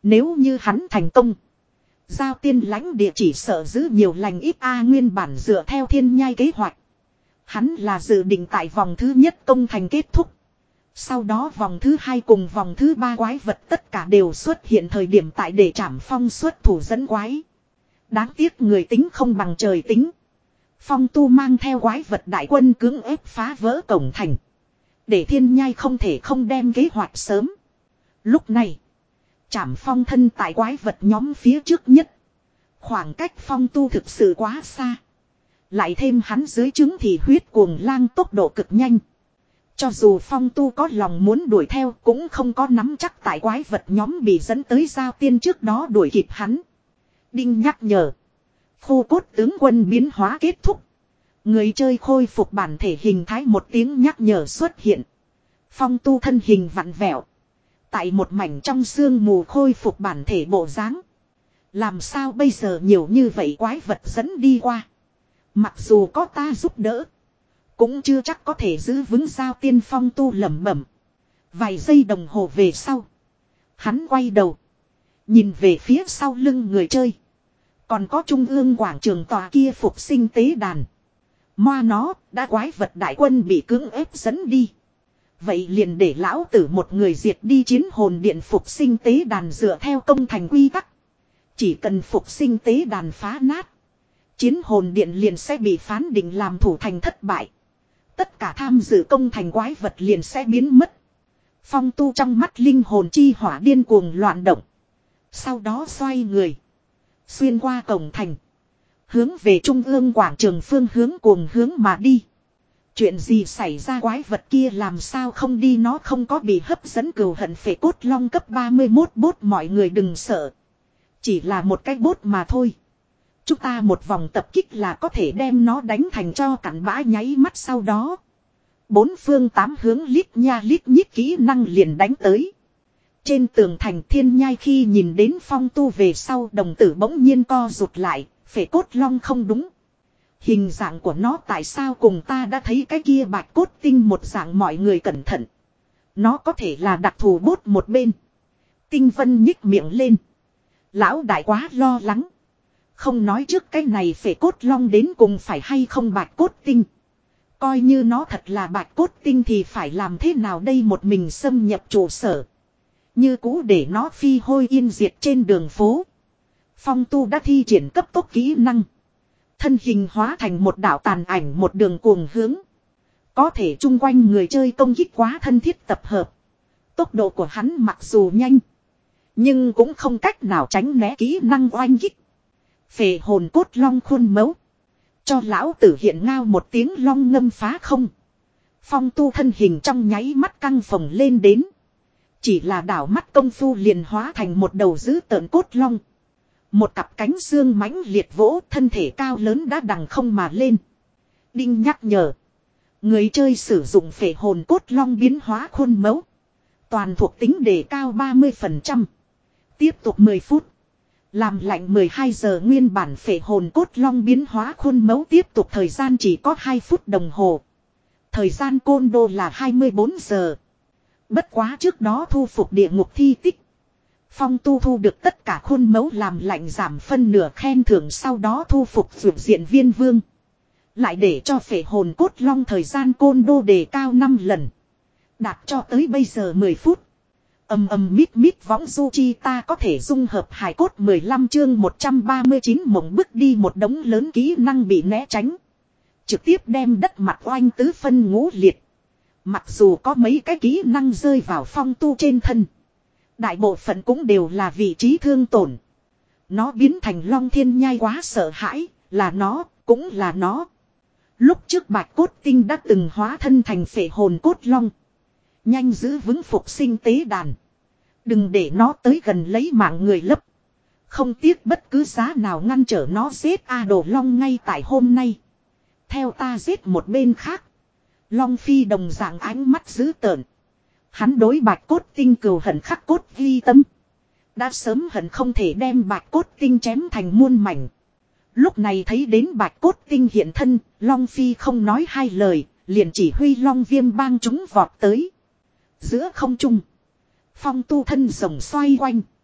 Speaker 1: Nếu như hắn thành công. Giao tiên lãnh địa chỉ sợ giữ nhiều lành ít a nguyên bản dựa theo thiên nhai kế hoạch. Hắn là dự định tại vòng thứ nhất công thành kết thúc. Sau đó vòng thứ hai cùng vòng thứ ba quái vật tất cả đều xuất hiện thời điểm tại để Trảm Phong xuất thủ dẫn quái. Đáng tiếc người tính không bằng trời tính. Phong tu mang theo quái vật đại quân cưỡng ép phá vỡ cổng thành. Để thiên nhai không thể không đem kế hoạch sớm. Lúc này. Trảm Phong thân tại quái vật nhóm phía trước nhất. Khoảng cách phong tu thực sự quá xa. Lại thêm hắn dưới trứng thì huyết cuồng lang tốc độ cực nhanh. Cho dù phong tu có lòng muốn đuổi theo cũng không có nắm chắc tại quái vật nhóm bị dẫn tới giao tiên trước đó đuổi kịp hắn. Đinh nhắc nhở. Khô cốt tướng quân biến hóa kết thúc. Người chơi khôi phục bản thể hình thái một tiếng nhắc nhở xuất hiện. Phong tu thân hình vặn vẹo. Tại một mảnh trong sương mù khôi phục bản thể bộ dáng. Làm sao bây giờ nhiều như vậy quái vật dẫn đi qua. Mặc dù có ta giúp đỡ. Cũng chưa chắc có thể giữ vững giao tiên phong tu lẩm bẩm. Vài giây đồng hồ về sau. Hắn quay đầu. Nhìn về phía sau lưng người chơi. Còn có trung ương quảng trường tòa kia phục sinh tế đàn. Moa nó đã quái vật đại quân bị cưỡng ép dẫn đi. Vậy liền để lão tử một người diệt đi chiến hồn điện phục sinh tế đàn dựa theo công thành quy tắc. Chỉ cần phục sinh tế đàn phá nát. Chiến hồn điện liền sẽ bị phán định làm thủ thành thất bại. Tất cả tham dự công thành quái vật liền sẽ biến mất. Phong tu trong mắt linh hồn chi hỏa điên cuồng loạn động. Sau đó xoay người. Xuyên qua cổng thành. Hướng về trung ương quảng trường phương hướng cuồng hướng mà đi. Chuyện gì xảy ra quái vật kia làm sao không đi nó không có bị hấp dẫn cừu hận phệ cốt long cấp ba mươi mốt bốt mọi người đừng sợ. Chỉ là một cái bốt mà thôi. Chúng ta một vòng tập kích là có thể đem nó đánh thành cho cặn bã nháy mắt sau đó. Bốn phương tám hướng lít nha lít nhít kỹ năng liền đánh tới. Trên tường thành thiên nhai khi nhìn đến phong tu về sau đồng tử bỗng nhiên co rụt lại, phệ cốt long không đúng. Hình dạng của nó tại sao cùng ta đã thấy cái kia bạch cốt tinh một dạng mọi người cẩn thận. Nó có thể là đặc thù bốt một bên. Tinh vân nhích miệng lên. Lão đại quá lo lắng. Không nói trước cái này phệ cốt long đến cùng phải hay không bạch cốt tinh. Coi như nó thật là bạch cốt tinh thì phải làm thế nào đây một mình xâm nhập trụ sở. Như cũ để nó phi hôi yên diệt trên đường phố. Phong tu đã thi triển cấp tốc kỹ năng. Thân hình hóa thành một đạo tàn ảnh một đường cuồng hướng. Có thể chung quanh người chơi công kích quá thân thiết tập hợp. Tốc độ của hắn mặc dù nhanh. Nhưng cũng không cách nào tránh né kỹ năng oanh kích. Phệ hồn cốt long khuôn mẫu. Cho lão tử hiện ngao một tiếng long ngâm phá không. Phong tu thân hình trong nháy mắt căng phồng lên đến. Chỉ là đảo mắt công phu liền hóa thành một đầu dữ tợn cốt long. Một cặp cánh xương mãnh liệt vỗ thân thể cao lớn đã đằng không mà lên. Đinh nhắc nhở. Người chơi sử dụng phệ hồn cốt long biến hóa khuôn mẫu. Toàn thuộc tính đề cao ba mươi phần trăm. Tiếp tục mười phút. Làm lạnh mười hai giờ nguyên bản phệ hồn cốt long biến hóa khuôn mẫu tiếp tục thời gian chỉ có hai phút đồng hồ. Thời gian côn đô là hai mươi bốn giờ. Bất quá trước đó thu phục địa ngục thi tích. Phong tu thu được tất cả khuôn mẫu làm lạnh giảm phân nửa khen thưởng sau đó thu phục vượt diện viên vương. Lại để cho phệ hồn cốt long thời gian côn đô đề cao năm lần. Đạt cho tới bây giờ mười phút. Âm âm mít mít võng du chi ta có thể dung hợp hài cốt mười lăm chương một trăm ba mươi chín mộng bước đi một đống lớn kỹ năng bị né tránh. Trực tiếp đem đất mặt oanh tứ phân ngũ liệt. Mặc dù có mấy cái kỹ năng rơi vào phong tu trên thân. Đại bộ phận cũng đều là vị trí thương tổn. Nó biến thành long thiên nhai quá sợ hãi, là nó, cũng là nó. Lúc trước bạch cốt tinh đã từng hóa thân thành phệ hồn cốt long. Nhanh giữ vững phục sinh tế đàn. Đừng để nó tới gần lấy mạng người lấp. Không tiếc bất cứ giá nào ngăn trở nó giết A Đồ Long ngay tại hôm nay. Theo ta giết một bên khác. Long Phi đồng dạng ánh mắt dữ tợn. Hắn đối bạch cốt tinh cừu hận khắc cốt ghi tâm. Đã sớm hận không thể đem bạch cốt tinh chém thành muôn mảnh. Lúc này thấy đến bạch cốt tinh hiện thân, Long Phi không nói hai lời, liền chỉ huy Long Viêm bang chúng vọt tới. Giữa không trung, phong tu thân rồng xoay quanh.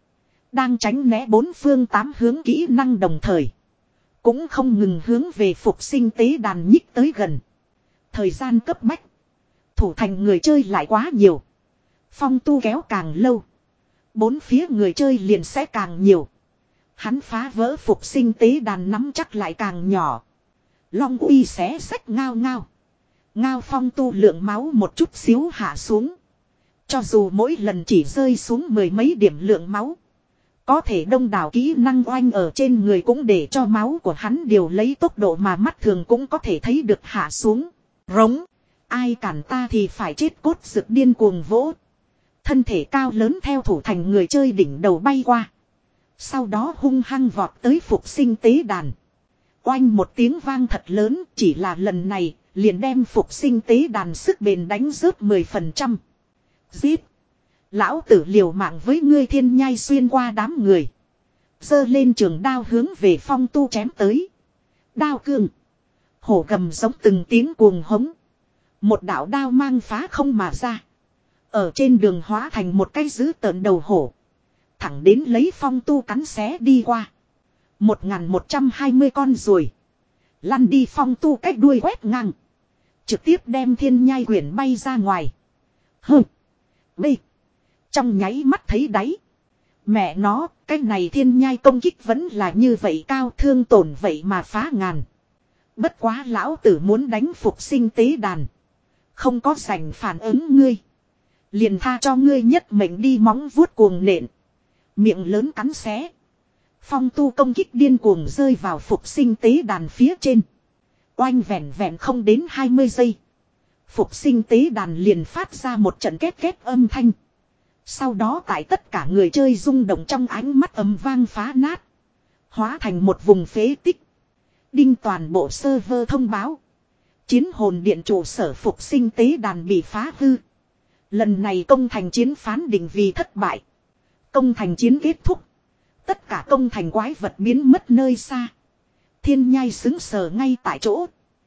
Speaker 1: Đang tránh né bốn phương tám hướng kỹ năng đồng thời. Cũng không ngừng hướng về phục sinh tế đàn nhích tới gần. Thời gian cấp bách. Thủ thành người chơi lại quá nhiều. Phong tu kéo càng lâu. Bốn phía người chơi liền sẽ càng nhiều. Hắn phá vỡ phục sinh tế đàn nắm chắc lại càng nhỏ. Long uy xé sách ngao ngao. Ngao phong tu lượng máu một chút xíu hạ xuống. Cho dù mỗi lần chỉ rơi xuống mười mấy điểm lượng máu. Có thể đông đảo kỹ năng oanh ở trên người cũng để cho máu của hắn điều lấy tốc độ mà mắt thường cũng có thể thấy được hạ xuống. Rống. Ai cản ta thì phải chết cốt rực điên cuồng vỗ. Thân thể cao lớn theo thủ thành người chơi đỉnh đầu bay qua. Sau đó hung hăng vọt tới phục sinh tế đàn. Oanh một tiếng vang thật lớn, chỉ là lần này liền đem phục sinh tế đàn sức bền đánh rớt mười phần trăm. Giết. Lão tử liều mạng với ngươi thiên nhai xuyên qua đám người. Giơ lên trường đao hướng về phong tu chém tới. Đao cương. Hổ gầm giống từng tiếng cuồng hống. Một đạo đao mang phá không mà ra. Ở trên đường hóa thành một cái dữ tợn đầu hổ. Thẳng đến lấy phong tu cắn xé đi qua. Một ngàn một trăm hai mươi con ruồi. Lăn đi phong tu cách đuôi quét ngang. Trực tiếp đem thiên nhai quyển bay ra ngoài. Hừ. Bê. Trong nháy mắt thấy đáy. Mẹ nó, cái này thiên nhai công kích vẫn là như vậy cao thương tổn vậy mà phá ngàn. Bất quá lão tử muốn đánh phục sinh tế đàn. Không có sành phản ứng ngươi. Liền tha cho ngươi nhất mệnh đi móng vuốt cuồng nện. Miệng lớn cắn xé. Phong tu công kích điên cuồng rơi vào phục sinh tế đàn phía trên. Oanh vẹn vẹn không đến hai mươi giây. Phục sinh tế đàn liền phát ra một trận két két âm thanh. Sau đó tại tất cả người chơi rung động trong ánh mắt ầm vang phá nát. Hóa thành một vùng phế tích. Đinh toàn bộ server thông báo. Chiến hồn điện trụ sở phục sinh tế đàn bị phá hư. Lần này công thành chiến phán định vì thất bại. Công thành chiến kết thúc. Tất cả công thành quái vật biến mất nơi xa. Thiên nhai xứng sờ ngay tại chỗ.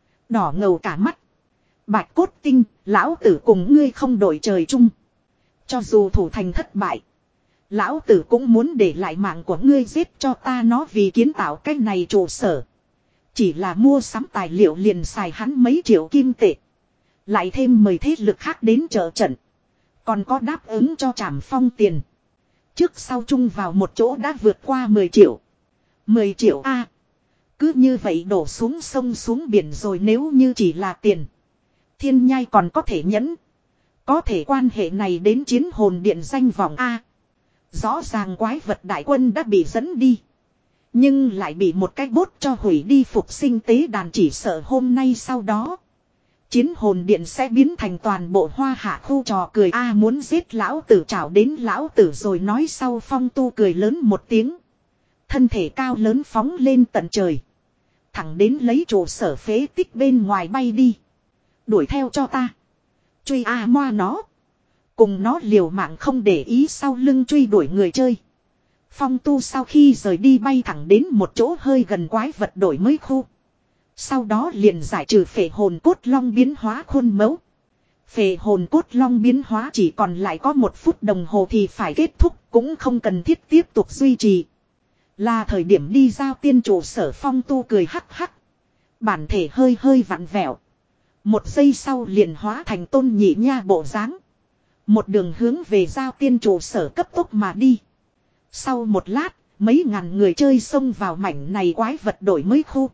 Speaker 1: Đỏ ngầu cả mắt. Bạch cốt tinh, lão tử cùng ngươi không đổi trời chung. Cho dù thủ thành thất bại. Lão tử cũng muốn để lại mạng của ngươi giết cho ta nó vì kiến tạo cái này trụ sở. Chỉ là mua sắm tài liệu liền xài hắn mấy triệu kim tệ. Lại thêm mời thế lực khác đến trợ trận. Còn có đáp ứng cho trảm phong tiền. Trước sau chung vào một chỗ đã vượt qua mười triệu. mười triệu a à, cứ như vậy đổ xuống sông xuống biển rồi nếu như chỉ là tiền. Thiên nhai còn có thể nhẫn. Có thể quan hệ này đến chiến hồn điện danh vọng A. Rõ ràng quái vật đại quân đã bị dẫn đi. Nhưng lại bị một cái bốt cho hủy đi phục sinh tế đàn chỉ sợ hôm nay sau đó. Chiến hồn điện sẽ biến thành toàn bộ hoa hạ khu trò cười A à, muốn giết lão tử trảo đến lão tử rồi nói sau phong tu cười lớn một tiếng. Thân thể cao lớn phóng lên tận trời. Thẳng đến lấy trụ sở phế tích bên ngoài bay đi. Đuổi theo cho ta. Truy A à moa nó. Cùng nó liều mạng không để ý sau lưng truy đuổi người chơi. Phong tu sau khi rời đi bay thẳng đến một chỗ hơi gần quái vật đổi mới khu. Sau đó liền giải trừ phệ hồn cốt long biến hóa khuôn mẫu. Phệ hồn cốt long biến hóa chỉ còn lại có một phút đồng hồ thì phải kết thúc cũng không cần thiết tiếp tục duy trì. Là thời điểm đi giao tiên trụ sở phong tu cười hắc hắc. Bản thể hơi hơi vặn vẹo. Một giây sau liền hóa thành tôn nhị nha bộ dáng. Một đường hướng về giao tiên trụ sở cấp tốc mà đi. Sau một lát, mấy ngàn người chơi xông vào mảnh này quái vật đổi mới khu.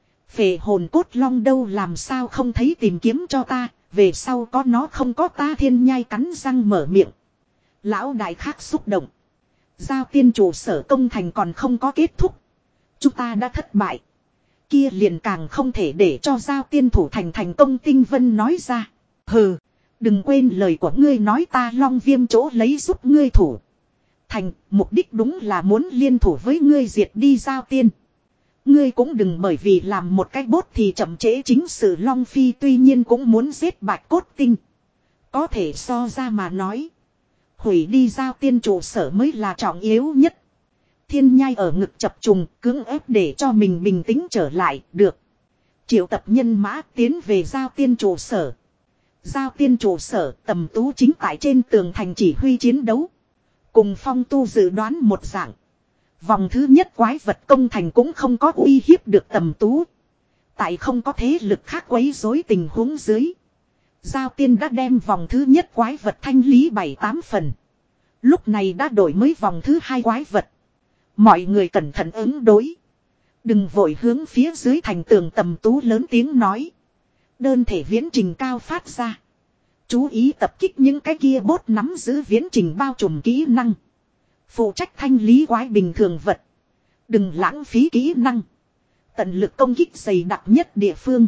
Speaker 1: Phệ hồn cốt long đâu làm sao không thấy tìm kiếm cho ta, về sau có nó không có ta thiên nhai cắn răng mở miệng. Lão đại khác xúc động. Giao tiên trụ sở công thành còn không có kết thúc. Chúng ta đã thất bại. Kia liền càng không thể để cho giao tiên thủ thành thành công tinh vân nói ra. Hừ, đừng quên lời của ngươi nói ta long viêm chỗ lấy giúp ngươi thủ. Thành, mục đích đúng là muốn liên thủ với ngươi diệt đi giao tiên. Ngươi cũng đừng bởi vì làm một cái bốt thì chậm trễ chính sự long phi tuy nhiên cũng muốn giết bạch cốt tinh. Có thể so ra mà nói. Hủy đi giao tiên trụ sở mới là trọng yếu nhất. Thiên nhai ở ngực chập trùng cưỡng ép để cho mình bình tĩnh trở lại được. Triệu tập nhân mã tiến về giao tiên trụ sở. Giao tiên trụ sở tầm tú chính tại trên tường thành chỉ huy chiến đấu. Cùng phong tu dự đoán một dạng. Vòng thứ nhất quái vật công thành cũng không có uy hiếp được Tầm Tú. Tại không có thế lực khác quấy rối tình huống dưới. Giao Tiên đã đem vòng thứ nhất quái vật thanh lý bảy tám phần. Lúc này đã đổi mới vòng thứ hai quái vật. Mọi người cẩn thận ứng đối. Đừng vội hướng phía dưới thành tường Tầm Tú lớn tiếng nói. Đơn thể viễn trình cao phát ra. Chú ý tập kích những cái kia bốt nắm giữ viễn trình bao trùm kỹ năng. Phụ trách thanh lý quái bình thường vật. Đừng lãng phí kỹ năng. Tận lực công kích dày đặc nhất địa phương.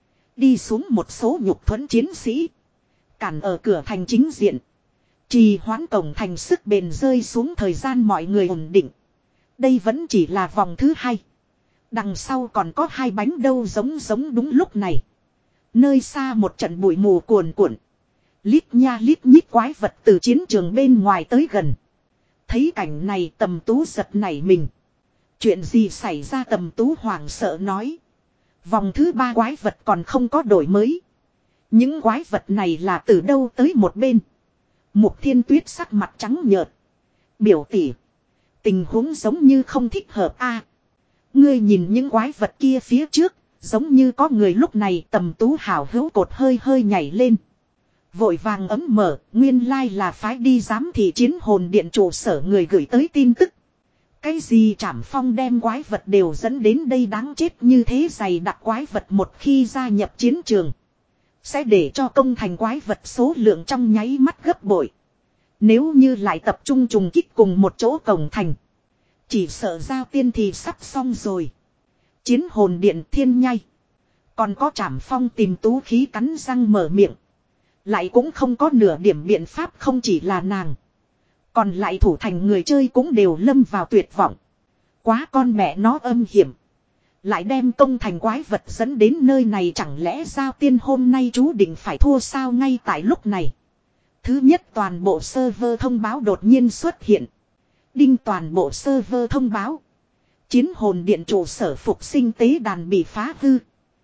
Speaker 1: Đi xuống một số nhục thuẫn chiến sĩ. Cản ở cửa thành chính diện. Trì hoãn cổng thành sức bền rơi xuống thời gian mọi người ổn định. Đây vẫn chỉ là vòng thứ hai. Đằng sau còn có hai bánh đâu giống giống đúng lúc này. Nơi xa một trận bụi mù cuồn cuộn. Lít nha lít nhít quái vật từ chiến trường bên ngoài tới gần. Thấy cảnh này Tầm Tú giật nảy mình. Chuyện gì xảy ra Tầm Tú hoảng sợ nói. Vòng thứ ba quái vật còn không có đổi mới. Những quái vật này là từ đâu tới một bên. Mục Thiên Tuyết sắc mặt trắng nhợt. Biểu tỷ. Tình huống giống như không thích hợp a. Ngươi nhìn những quái vật kia phía trước. Giống như có người lúc này Tầm Tú hào hữu cột hơi hơi nhảy lên. Vội vàng ấm mở, nguyên lai like là phái đi giám thị chiến hồn điện trụ sở người gửi tới tin tức. Cái gì Trảm Phong đem quái vật đều dẫn đến đây đáng chết như thế dày đặc quái vật một khi gia nhập chiến trường. Sẽ để cho công thành quái vật số lượng trong nháy mắt gấp bội. Nếu như lại tập trung trùng kích cùng một chỗ cổng thành. Chỉ sợ Giao Tiên thì sắp xong rồi. Chiến hồn điện thiên nhai. Còn có Trảm Phong tìm Tú khí cắn răng mở miệng. Lại cũng không có nửa điểm biện pháp không chỉ là nàng. Còn lại thủ thành người chơi cũng đều lâm vào tuyệt vọng. Quá con mẹ nó âm hiểm. Lại đem công thành quái vật dẫn đến nơi này chẳng lẽ Giao Tiên hôm nay chú định phải thua sao ngay tại lúc này. Thứ nhất toàn bộ server thông báo đột nhiên xuất hiện. Đinh toàn bộ server thông báo. Chiến hồn điện trụ sở phục sinh tế đàn bị phá hư.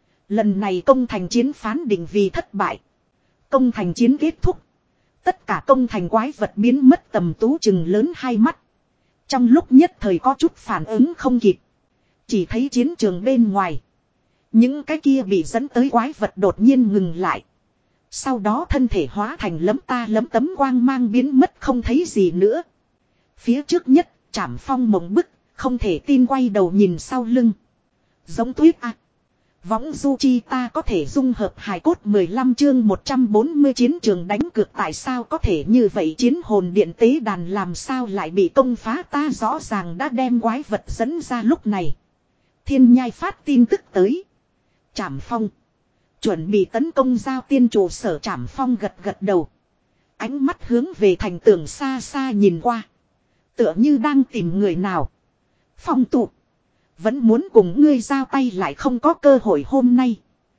Speaker 1: Lần này công thành chiến phán định vì thất bại. Công thành chiến kết thúc. Tất cả công thành quái vật biến mất Tầm Tú chừng lớn hai mắt. Trong lúc nhất thời có chút phản ứng không kịp. Chỉ thấy chiến trường bên ngoài. Những cái kia bị dẫn tới quái vật đột nhiên ngừng lại. Sau đó thân thể hóa thành lấm ta lấm tấm quang mang biến mất không thấy gì nữa. Phía trước nhất Trảm Phong mộng bức. Không thể tin quay đầu nhìn sau lưng. Giống tuyết à. Võng du chi ta có thể dung hợp hài cốt mười lăm chương một trăm bốn mươi chiến trường đánh cược tại sao có thể như vậy chiến hồn điện tế đàn làm sao lại bị công phá ta rõ ràng đã đem quái vật dẫn ra lúc này. Thiên nhai phát tin tức tới. Trảm Phong. Chuẩn bị tấn công Giao Tiên trụ sở Trảm Phong gật gật đầu. Ánh mắt hướng về thành tường xa xa nhìn qua. Tựa như đang tìm người nào. Phong tụ. Vẫn muốn cùng ngươi giao tay lại không có cơ hội hôm nay.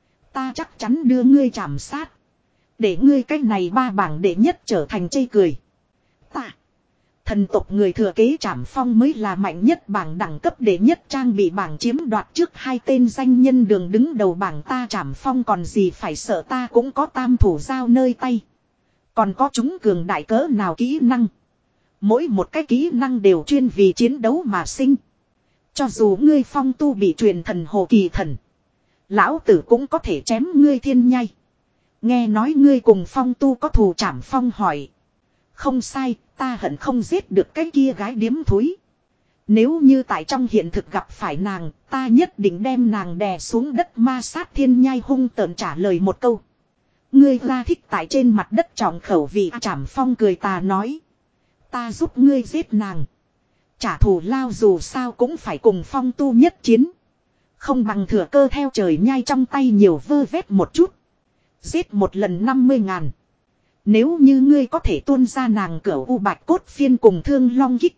Speaker 1: Ta chắc chắn đưa ngươi chạm sát. Để ngươi cách này ba bảng đệ nhất trở thành chây cười. Ta. Thần tộc người thừa kế Trảm Phong mới là mạnh nhất bảng đẳng cấp đệ nhất trang bị bảng chiếm đoạt trước hai tên danh nhân đường đứng đầu bảng ta Trảm Phong còn gì phải sợ ta cũng có tam thủ giao nơi tay. Còn có chúng cường đại cỡ nào kỹ năng. Mỗi một cái kỹ năng đều chuyên vì chiến đấu mà sinh. Cho dù ngươi Phong tu bị truyền thần hồ kỳ thần. Lão tử cũng có thể chém ngươi thiên nhai. Nghe nói ngươi cùng Phong tu có thù Trảm Phong hỏi. Không sai, ta hận không giết được cái kia gái điếm thúi. Nếu như tại trong hiện thực gặp phải nàng, ta nhất định đem nàng đè xuống đất ma sát thiên nhai hung tợn trả lời một câu. Ngươi ra thích tại trên mặt đất trọng khẩu vị Trảm Phong cười tà nói. Ta giúp ngươi giết nàng. Trả thù lao dù sao cũng phải cùng Phong tu nhất chiến. Không bằng thừa cơ theo trời nhai trong tay nhiều vơ vét một chút. Giết một lần năm mươi ngàn. Nếu như ngươi có thể tuôn ra nàng cửu u bạch cốt phiên cùng thương long kích.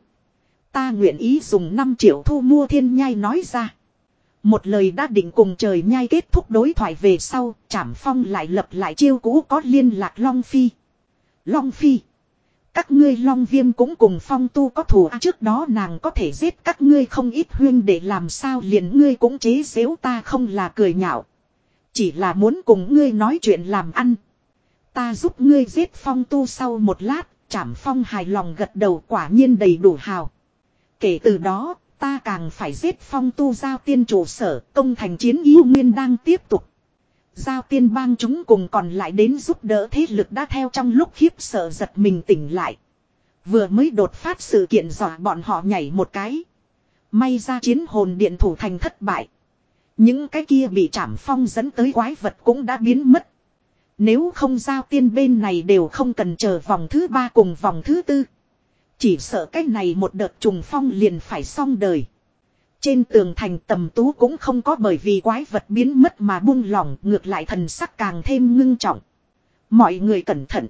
Speaker 1: Ta nguyện ý dùng năm triệu thu mua thiên nhai nói ra. Một lời đã định cùng trời nhai kết thúc đối thoại về sau. Trảm Phong lại lập lại chiêu cũ có liên lạc Long Phi. Long Phi. Các ngươi Long Viêm cũng cùng Phong tu có thù à, trước đó nàng có thể giết các ngươi không ít huyên để làm sao liền ngươi cũng chế giễu ta không là cười nhạo. Chỉ là muốn cùng ngươi nói chuyện làm ăn. Ta giúp ngươi giết Phong tu sau một lát, Trảm Phong hài lòng gật đầu, quả nhiên đầy đủ hào. Kể từ đó, ta càng phải giết Phong tu giao tiên trụ sở, công thành chiến yêu nguyên đang tiếp tục. Giao tiên bang chúng cùng còn lại đến giúp đỡ thế lực đã theo trong lúc khiếp sợ giật mình tỉnh lại. Vừa mới đột phát sự kiện dọa bọn họ nhảy một cái. May ra chiến hồn điện thủ thành thất bại. Những cái kia bị Trảm Phong dẫn tới quái vật cũng đã biến mất. Nếu không giao tiên bên này đều không cần chờ vòng thứ ba cùng vòng thứ tư. Chỉ sợ cái này một đợt trùng phong liền phải xong đời. Trên tường thành Tầm Tú cũng không có bởi vì quái vật biến mất mà buông lỏng, ngược lại thần sắc càng thêm ngưng trọng. Mọi người cẩn thận.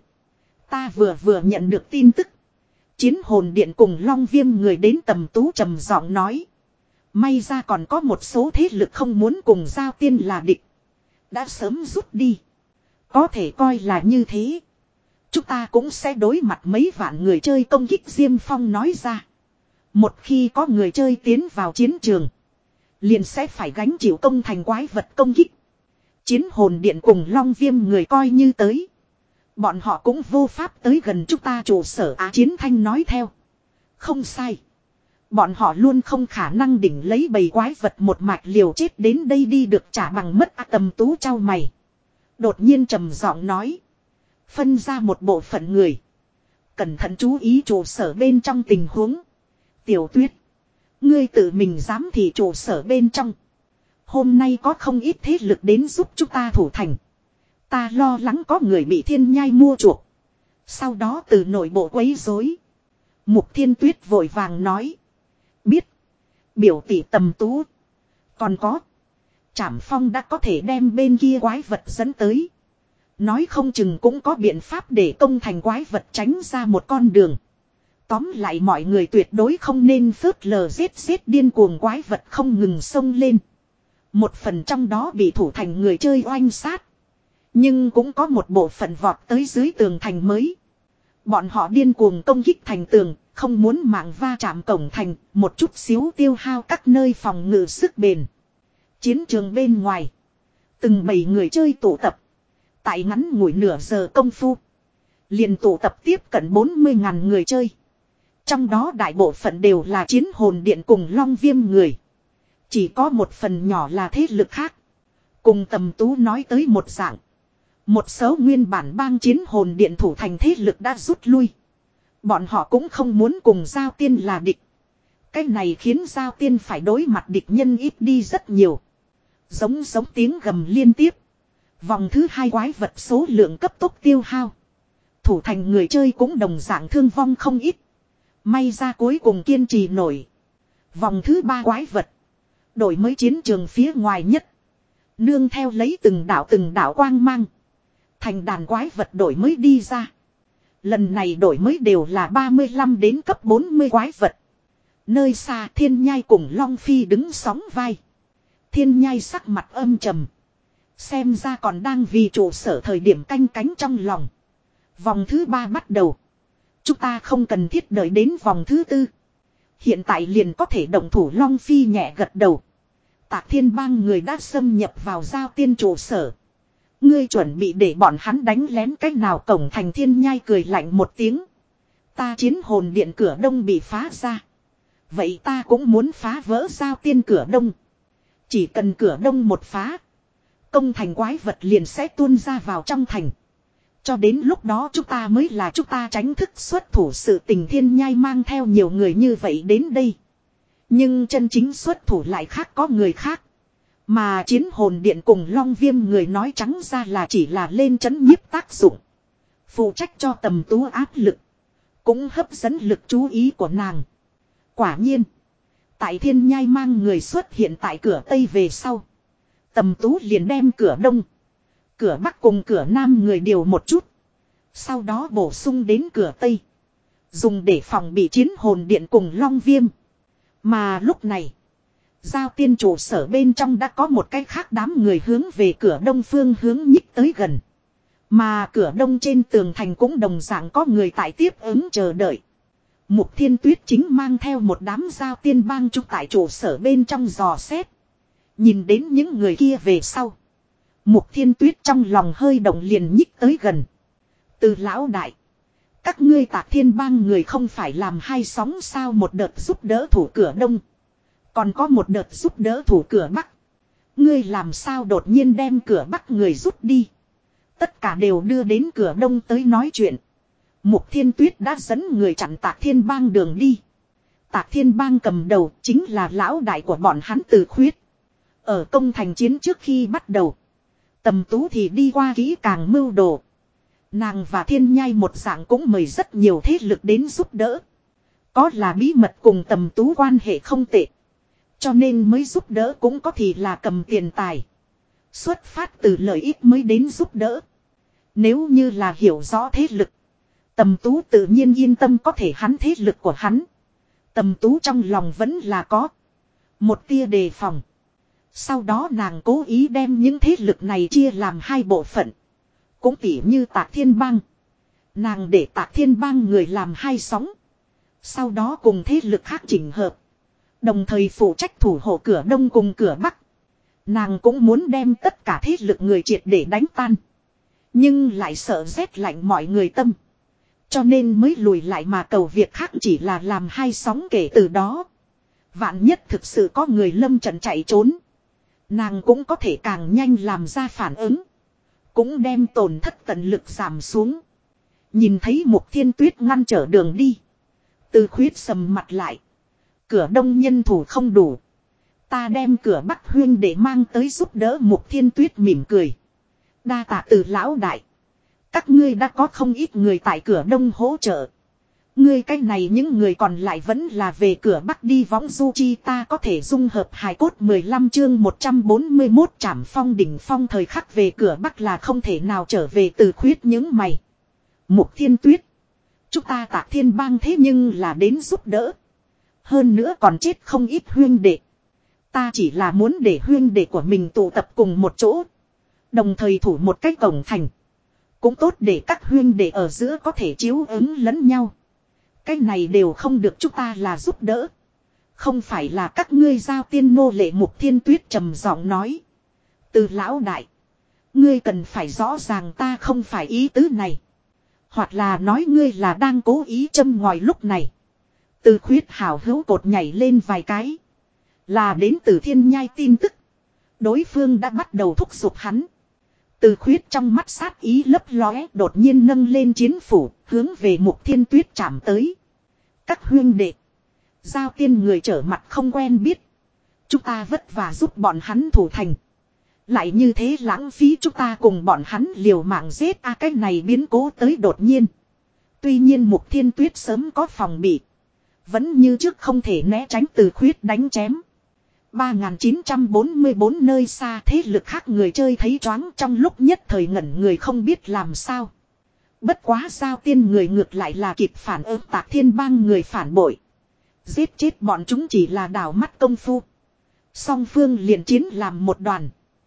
Speaker 1: Ta vừa vừa nhận được tin tức. Chiến hồn điện cùng Long Viêm người đến Tầm Tú trầm giọng nói. May ra còn có một số thế lực không muốn cùng giao tiên là địch. Đã sớm rút đi. Có thể coi là như thế. Chúng ta cũng sẽ đối mặt mấy vạn người chơi công kích, Diêm Phong nói ra. Một khi có người chơi tiến vào chiến trường, liền sẽ phải gánh chịu công thành quái vật công kích. Chiến hồn điện cùng Long Viêm người coi như tới. Bọn họ cũng vô pháp tới gần chúng ta trụ sở. Á Chiến Thanh nói theo. Không sai. Bọn họ luôn không khả năng đỉnh lấy bầy quái vật một mạch liều chết đến đây đi được trả bằng mất. À, Tầm Tú trao mày. Đột nhiên trầm giọng nói. Phân ra một bộ phận người. Cẩn thận chú ý trụ sở bên trong tình huống. Tiểu Tuyết. Ngươi tự mình dám thì trụ sở bên trong. Hôm nay có không ít thế lực đến giúp chúng ta thủ thành. Ta lo lắng có người bị Thiên Nhai mua chuộc. Sau đó từ nội bộ quấy rối. Mục Thiên Tuyết vội vàng nói. Biết. Biểu tỷ Tầm Tú. Còn có. Trảm Phong đã có thể đem bên kia quái vật dẫn tới. Nói không chừng cũng có biện pháp để công thành quái vật tránh ra một con đường. Tóm lại mọi người tuyệt đối không nên phớt lờ giết giết điên cuồng quái vật không ngừng xông lên. Một phần trong đó bị thủ thành người chơi oanh sát. Nhưng cũng có một bộ phận vọt tới dưới tường thành mới. Bọn họ điên cuồng công kích thành tường, không muốn mạng va chạm cổng thành, một chút xíu tiêu hao các nơi phòng ngự sức bền. Chiến trường bên ngoài, từng bầy người chơi tụ tập. Tại ngắn ngủi nửa giờ công phu, liền tụ tập tiếp cận bốn mươi ngàn người chơi. Trong đó đại bộ phận đều là chiến hồn điện cùng Long Viêm người. Chỉ có một phần nhỏ là thế lực khác. Cùng Tầm Tú nói tới một dạng. Một số nguyên bản bang chiến hồn điện thủ thành thế lực đã rút lui. Bọn họ cũng không muốn cùng giao tiên là địch. Cái này khiến giao tiên phải đối mặt địch nhân ít đi rất nhiều. Giống giống tiếng gầm liên tiếp. Vòng thứ hai quái vật số lượng cấp tốc tiêu hao. Thủ thành người chơi cũng đồng dạng thương vong không ít. May ra cuối cùng kiên trì nổi. Vòng thứ ba quái vật. Đổi mới chiến trường phía ngoài nhất. Nương theo lấy từng đảo từng đảo quang mang. Thành đàn quái vật đổi mới đi ra. Lần này đổi mới đều là ba mươi lăm đến cấp bốn mươi quái vật. Nơi xa Thiên Nhai cùng Long Phi đứng sóng vai. Thiên Nhai sắc mặt âm trầm. Xem ra còn đang vì trụ sở thời điểm canh cánh trong lòng. Vòng thứ ba bắt đầu. Chúng ta không cần thiết đợi đến vòng thứ tư. Hiện tại liền có thể động thủ. Long Phi nhẹ gật đầu. Tạc Thiên bang người đã xâm nhập vào giao tiên trụ sở. Ngươi chuẩn bị để bọn hắn đánh lén cách nào? Cổng thành Thiên Nhai cười lạnh một tiếng. Ta chiến hồn điện cửa đông bị phá ra. Vậy ta cũng muốn phá vỡ giao tiên cửa đông. Chỉ cần cửa đông một phá. Công thành quái vật liền sẽ tuôn ra vào trong thành. Cho đến lúc đó chúng ta mới là chúng ta tránh thức xuất thủ. Sự tình Thiên Nhai mang theo nhiều người như vậy đến đây. Nhưng chân chính xuất thủ lại khác có người khác. Mà chiến hồn điện cùng Long Viêm người nói trắng ra là chỉ là lên trấn nhiếp tác dụng. Phụ trách cho Tầm Tú áp lực. Cũng hấp dẫn lực chú ý của nàng. Quả nhiên. Tại Thiên Nhai mang người xuất hiện tại cửa Tây về sau. Tầm Tú liền đem cửa Đông. Cửa Bắc cùng cửa Nam người điều một chút. Sau đó bổ sung đến cửa Tây. Dùng để phòng bị chiến hồn điện cùng Long Viêm. Mà lúc này. Giao tiên trụ sở bên trong đã có một cái khác đám người hướng về cửa đông phương hướng nhích tới gần. Mà cửa đông trên tường thành cũng đồng dạng có người tại tiếp ứng chờ đợi. Mục Thiên Tuyết chính mang theo một đám giao tiên bang trúc tại trụ sở bên trong dò xét. Nhìn đến những người kia về sau. Mục Thiên Tuyết trong lòng hơi động liền nhích tới gần. Từ lão đại. Các ngươi Tạc Thiên bang người không phải làm hai sóng sao, một đợt giúp đỡ thủ cửa đông. Còn có một đợt giúp đỡ thủ cửa bắc. Ngươi làm sao đột nhiên đem cửa bắc người rút đi. Tất cả đều đưa đến cửa đông tới nói chuyện. Mục Thiên Tuyết đã dẫn người chặn Tạc Thiên bang đường đi. Tạc Thiên bang cầm đầu chính là lão đại của bọn hắn Từ Khuyết. Ở công thành chiến trước khi bắt đầu, Tầm Tú thì đi qua kỹ càng mưu đồ. Nàng và Thiên Nhai một dạng cũng mời rất nhiều thế lực đến giúp đỡ. Có là bí mật cùng Tầm Tú quan hệ không tệ, cho nên mới giúp đỡ, cũng có thì là cầm tiền tài. Xuất phát từ lợi ích mới đến giúp đỡ. Nếu như là hiểu rõ thế lực, Tầm Tú tự nhiên yên tâm có thể hắn thế lực của hắn. Tầm Tú trong lòng vẫn là có một tia đề phòng. Sau đó nàng cố ý đem những thế lực này chia làm hai bộ phận. Cũng tỉ như Tạc Thiên bang, nàng để Tạc Thiên bang người làm hai sóng. Sau đó cùng thế lực khác chỉnh hợp, đồng thời phụ trách thủ hộ cửa đông cùng cửa bắc. Nàng cũng muốn đem tất cả thế lực người triệt để đánh tan, nhưng lại sợ rét lạnh mọi người tâm, cho nên mới lùi lại mà cầu việc khác, chỉ là làm hai sóng. Kể từ đó, vạn nhất thực sự có người lâm trận chạy trốn, nàng cũng có thể càng nhanh làm ra phản ứng, cũng đem tổn thất tận lực giảm xuống. Nhìn thấy Mục Thiên Tuyết ngăn trở đường đi, Từ Khuyết sầm mặt lại. Cửa đông nhân thủ không đủ, ta đem cửa bắc huyên để mang tới giúp đỡ. Mục Thiên Tuyết mỉm cười. Đa tạ Từ lão đại. Các ngươi đã có không ít người tại cửa đông hỗ trợ. Ngươi cái này những người còn lại vẫn là về cửa bắc đi võng du chi, ta có thể dung hợp hài cốt. Mười lăm chương một trăm bốn mươi mốt Trảm Phong đỉnh phong. Thời khắc về cửa bắc là không thể nào trở về. Từ Khuyết những mày. Mục Thiên Tuyết, chúng ta Tạc Thiên bang thế nhưng là đến giúp đỡ, hơn nữa còn chết không ít huyên đệ. Ta chỉ là muốn để huyên đệ của mình tụ tập cùng một chỗ, đồng thời thủ một cái cổng thành, cũng tốt để các huyên đệ ở giữa có thể chiếu ứng lẫn nhau. Cái này đều không được, chúng ta là giúp đỡ, không phải là các ngươi giao tiên nô lệ. Mục Thiên Tuyết trầm giọng nói. Từ lão đại, ngươi cần phải rõ ràng ta không phải ý tứ này. Hoặc là nói ngươi là đang cố ý châm ngòi. Lúc này, Từ Khuyết hào hữu cột nhảy lên vài cái. Là đến từ Thiên Nhai tin tức. Đối phương đã bắt đầu thúc giục hắn. Từ Khuyết trong mắt sát ý lấp lóe, đột nhiên nâng lên chiến phủ, hướng về Mục Thiên Tuyết chạm tới. Các huyên đệ, giao tiên người trở mặt không quen biết, chúng ta vất vả giúp bọn hắn thủ thành, lại như thế lãng phí chúng ta cùng bọn hắn liều mạng giết. A à, cái này biến cố tới đột nhiên. Tuy nhiên Mục Thiên Tuyết sớm có phòng bị, vẫn như trước không thể né tránh Từ Khuyết đánh chém. ba nghìn chín trăm bốn mươi bốn nơi xa thế lực khác người chơi thấy choáng, trong lúc nhất thời ngẩn người không biết làm sao. Bất quá giao tiên người ngược lại là kịp phản ứng. Tạc Thiên bang người phản bội, giết chết bọn chúng chỉ là đảo mắt công phu, song phương liền chiến làm một đoàn.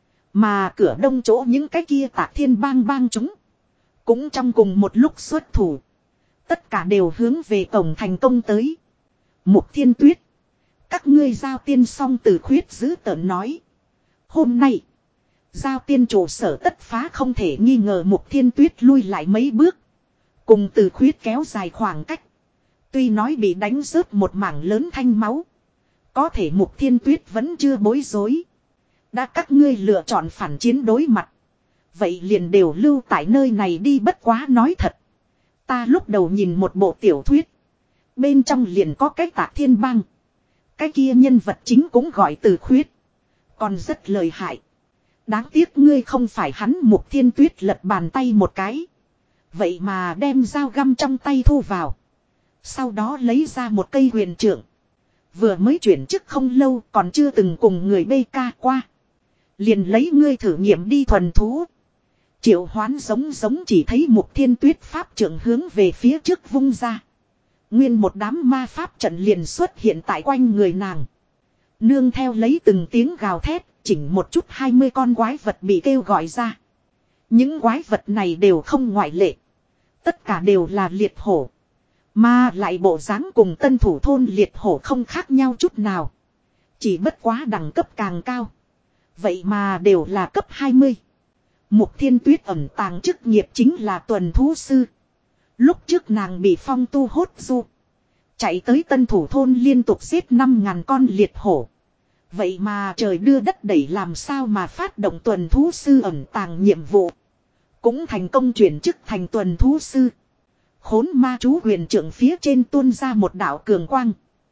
Speaker 1: Mà cửa đông chỗ những cái kia Tạc Thiên bang bang chúng cũng trong cùng một lúc xuất thủ, tất cả đều hướng về cổng thành công tới. Mục Thiên Tuyết, các ngươi giao tiên xong. Từ Khuyết giữ tợn nói. Hôm nay, giao tiên trụ sở tất phá không thể nghi ngờ. Mục Thiên Tuyết lui lại mấy bước, cùng Từ Khuyết kéo dài khoảng cách. Tuy nói bị đánh rớt một mảng lớn thanh máu, có thể Mục Thiên Tuyết vẫn chưa bối rối. Đã các ngươi lựa chọn phản chiến đối mặt, vậy liền đều lưu tại nơi này đi. Bất quá nói thật, ta lúc đầu nhìn một bộ tiểu thuyết, bên trong liền có cái Tạc Thiên bang, cái kia nhân vật chính cũng gọi Từ Khuyết, còn rất lợi hại. Đáng tiếc ngươi không phải hắn. Mục Thiên Tuyết lật bàn tay một cái, vậy mà đem dao găm trong tay thu vào, sau đó lấy ra một cây huyền trượng. Vừa mới chuyển chức không lâu, còn chưa từng cùng người bê ca qua, liền lấy ngươi thử nghiệm đi. Thuần thú triệu hoán giống giống, chỉ thấy Mục Thiên Tuyết pháp trượng hướng về phía trước vung ra, nguyên một đám ma pháp trận liền xuất hiện tại quanh người nàng. Nương theo lấy từng tiếng gào thét, chỉnh một chút hai mươi con quái vật bị kêu gọi ra. Những quái vật này đều không ngoại lệ, tất cả đều là liệt hổ, mà lại bộ dáng cùng tân thủ thôn liệt hổ không khác nhau chút nào, chỉ bất quá đẳng cấp càng cao. Vậy mà đều là cấp hai mươi. Mục Thiên Tuyết ẩn tàng chức nghiệp chính là tuần thú sư. Lúc trước nàng bị phong tu hốt du. Chạy tới tân thủ thôn liên tục giết năm ngàn con liệt hổ. Vậy mà trời đưa đất đẩy làm sao mà phát động tuần thú sư ẩn tàng nhiệm vụ. Cũng thành công chuyển chức thành tuần thú sư. Khốn ma chú huyền trưởng phía trên tuôn ra một đạo cường quang.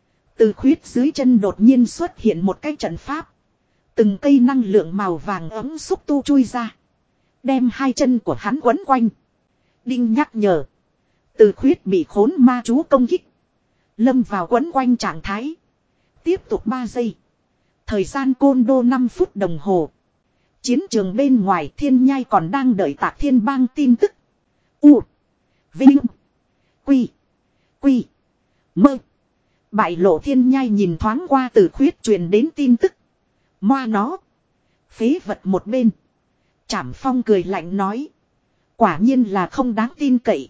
Speaker 1: Từ khuyết dưới chân đột nhiên xuất hiện một cái trận pháp. Từng cây năng lượng màu vàng ấm xúc tu chui ra. Đem hai chân của hắn quấn quanh. Đinh nhắc nhở. Từ khuyết bị khốn ma chú công kích. Lâm vào quấn quanh trạng thái. Tiếp tục ba giây. Thời gian côn đô năm phút đồng hồ. Chiến trường bên ngoài Thiên Nhai còn đang đợi Tạc Thiên Bang tin tức. U. Vinh. Quy. Quy. Mơ. Bại lộ Thiên Nhai nhìn thoáng qua từ khuyết truyền đến tin tức. Moa nó. Phế vật một bên. Trảm Phong cười lạnh nói. Quả nhiên là không đáng tin cậy.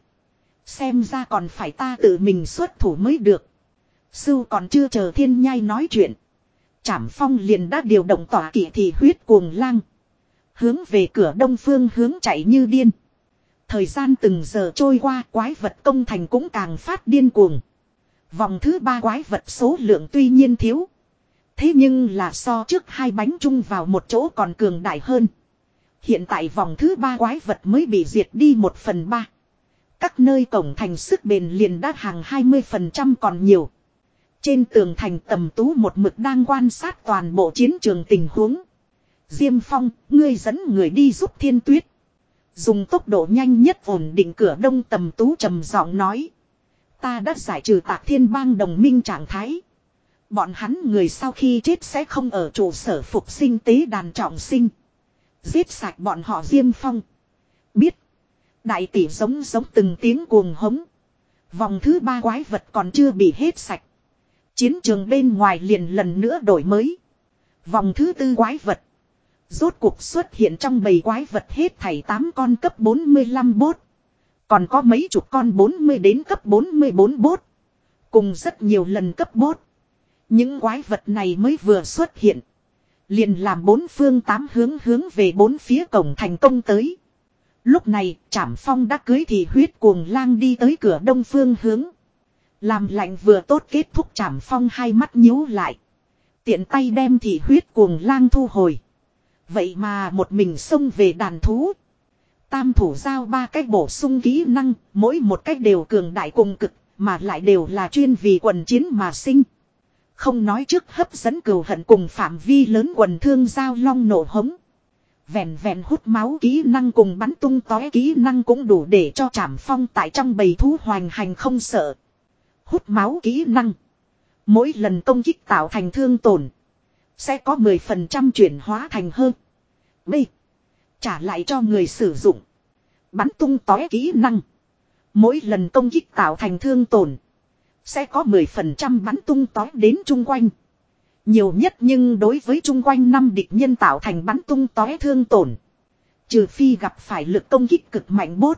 Speaker 1: Xem ra còn phải ta tự mình xuất thủ mới được. Sưu còn chưa chờ Thiên Nhai nói chuyện. Trảm Phong liền đã điều động tỏa kỵ thị huyết cuồng lang. Hướng về cửa đông phương hướng chạy như điên. Thời gian từng giờ trôi qua, quái vật công thành cũng càng phát điên cuồng. Vòng thứ ba quái vật số lượng tuy nhiên thiếu. Thế nhưng là so trước hai bánh chung vào một chỗ còn cường đại hơn. Hiện tại vòng thứ ba quái vật mới bị diệt đi một phần ba. Các nơi cổng thành sức bền liền đã hàng hai mươi phần trăm còn nhiều. Trên tường thành Tầm Tú một mực đang quan sát toàn bộ chiến trường tình huống. Diêm Phong, ngươi dẫn người đi giúp Thiên Tuyết. Dùng tốc độ nhanh nhất ổn định cửa đông Tầm Tú trầm giọng nói. Ta đã giải trừ Tạc Thiên Bang đồng minh trạng thái. Bọn hắn người sau khi chết sẽ không ở trụ sở phục sinh tế đàn trọng sinh. Giết sạch bọn họ Diêm Phong. Biết. Đại tỷ giống giống từng tiếng cuồng hống. Vòng thứ ba quái vật còn chưa bị hết sạch. Chiến trường bên ngoài liền lần nữa đổi mới. Vòng thứ tư quái vật. Rốt cuộc xuất hiện trong bầy quái vật hết thảy tám con cấp bốn mươi lăm bốt. Còn có mấy chục con bốn mươi đến cấp bốn mươi bốn bốt. Cùng rất nhiều lần cấp bốt. Những quái vật này mới vừa xuất hiện. Liền làm bốn phương tám hướng hướng về bốn phía cổng thành công tới. Lúc này Trảm Phong đã cưới thì huyết cuồng lang đi tới cửa đông phương hướng. Làm lạnh vừa tốt kết thúc Trảm Phong hai mắt nhíu lại. Tiện tay đem thì huyết cuồng lang thu hồi. Vậy mà một mình xông về đàn thú. Tam thủ giao ba cách bổ sung kỹ năng, mỗi một cách đều cường đại cùng cực, mà lại đều là chuyên vì quần chiến mà sinh. Không nói trước hấp dẫn cừu hận cùng phạm vi lớn quần thương giao long nổ hống. Vẹn vẹn hút máu kỹ năng cùng bắn tung tóe kỹ năng cũng đủ để cho Trảm Phong tại trong bầy thú hoành hành không sợ. Hút máu kỹ năng. Mỗi lần công kích tạo thành thương tổn. Sẽ có mười phần trăm chuyển hóa thành hơn. B. Trả lại cho người sử dụng. Bắn tung tóe kỹ năng. Mỗi lần công kích tạo thành thương tổn. Sẽ có mười phần trăm bắn tung tóe đến chung quanh. Nhiều nhất nhưng đối với chung quanh năm địch nhân tạo thành bắn tung tóe thương tổn. Trừ phi gặp phải lực công kích cực mạnh bốt.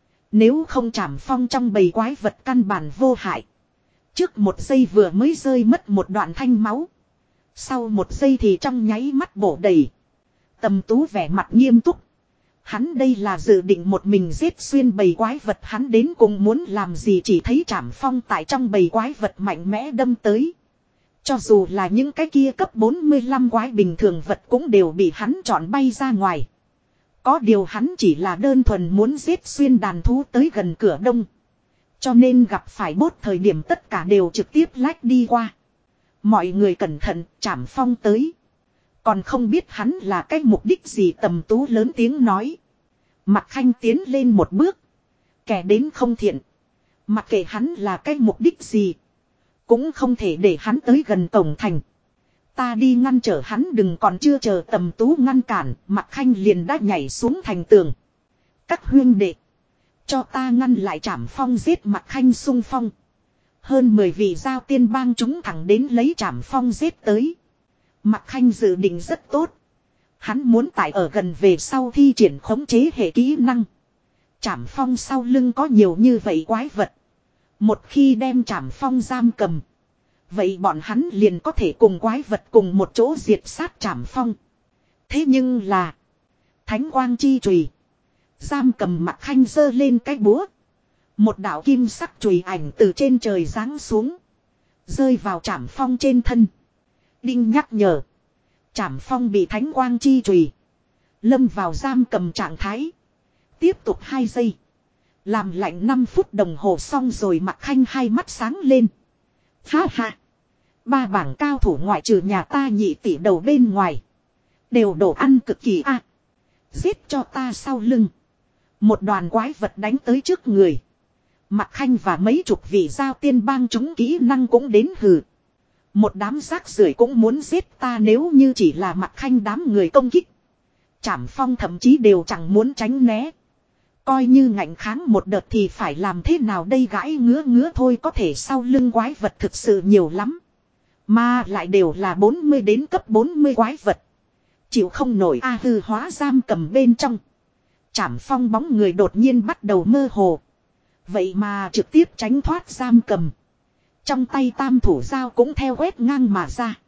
Speaker 1: Nếu không Trảm Phong trong bầy quái vật căn bản vô hại. Trước một giây vừa mới rơi mất một đoạn thanh máu. Sau một giây thì trong nháy mắt bổ đầy. Tầm Tú vẻ mặt nghiêm túc. Hắn đây là dự định một mình giết xuyên bầy quái vật, hắn đến cùng muốn làm gì, chỉ thấy Trảm Phong tại trong bầy quái vật mạnh mẽ đâm tới. Cho dù là những cái kia cấp bốn mươi lăm quái bình thường vật cũng đều bị hắn chọn bay ra ngoài. Có điều hắn chỉ là đơn thuần muốn giết xuyên đàn thú tới gần cửa đông. Cho nên gặp phải bốt thời điểm tất cả đều trực tiếp lách đi qua. Mọi người cẩn thận, Trảm Phong tới. Còn không biết hắn là cái mục đích gì, Tầm Tú lớn tiếng nói. Mặc Khanh tiến lên một bước. Kẻ đến không thiện. Mặc kệ hắn là cái mục đích gì. Cũng không thể để hắn tới gần cổng thành. Ta đi ngăn trở hắn, đừng, còn chưa chờ Tầm Tú ngăn cản, Mặc Khanh liền đã nhảy xuống thành tường. Các huynh đệ. Cho ta ngăn lại, Trảm Phong giết Mặc Khanh xung phong. Hơn mười vị giao tiên bang chúng thẳng đến lấy Trảm Phong giết tới. Mặc Khanh dự định rất tốt. Hắn muốn tại ở gần về sau thi triển khống chế hệ kỹ năng. Trảm Phong sau lưng có nhiều như vậy quái vật. Một khi đem Trảm Phong giam cầm. Vậy bọn hắn liền có thể cùng quái vật cùng một chỗ diệt sát Trảm Phong. Thế nhưng là. Thánh quang chi chùy. Giam cầm Mặc Khanh giơ lên cái búa. Một đạo kim sắc chùy ảnh từ trên trời giáng xuống. Rơi vào Trảm Phong trên thân. Đinh nhắc nhở. Trảm Phong bị thánh quang chi chùy lâm vào giam cầm trạng thái. Tiếp tục hai giây. Làm lạnh năm phút đồng hồ xong rồi Mạc Khanh hai mắt sáng lên. Ha ha. Ba bảng cao thủ ngoại trừ nhà ta nhị tỷ đầu bên ngoài. Đều đồ ăn cực kỳ a. À. Giết cho ta sau lưng. Một đoàn quái vật đánh tới trước người. Mạc Khanh và mấy chục vị giao tiên bang chúng kỹ năng cũng đến hừ. Một đám rác rưởi cũng muốn giết ta nếu như chỉ là Mạc Khanh đám người công kích. Trảm Phong thậm chí đều chẳng muốn tránh né. Coi như ngạnh kháng một đợt thì phải làm thế nào đây gãi ngứa ngứa thôi có thể sau lưng quái vật thực sự nhiều lắm. Mà lại đều là bốn mươi đến cấp bốn mươi quái vật. Chịu không nổi a hư hóa giam cầm bên trong. Trảm Phong bóng người đột nhiên bắt đầu mơ hồ. Vậy mà trực tiếp tránh thoát giam cầm. Trong tay tam thủ dao cũng theo quét ngang mà ra.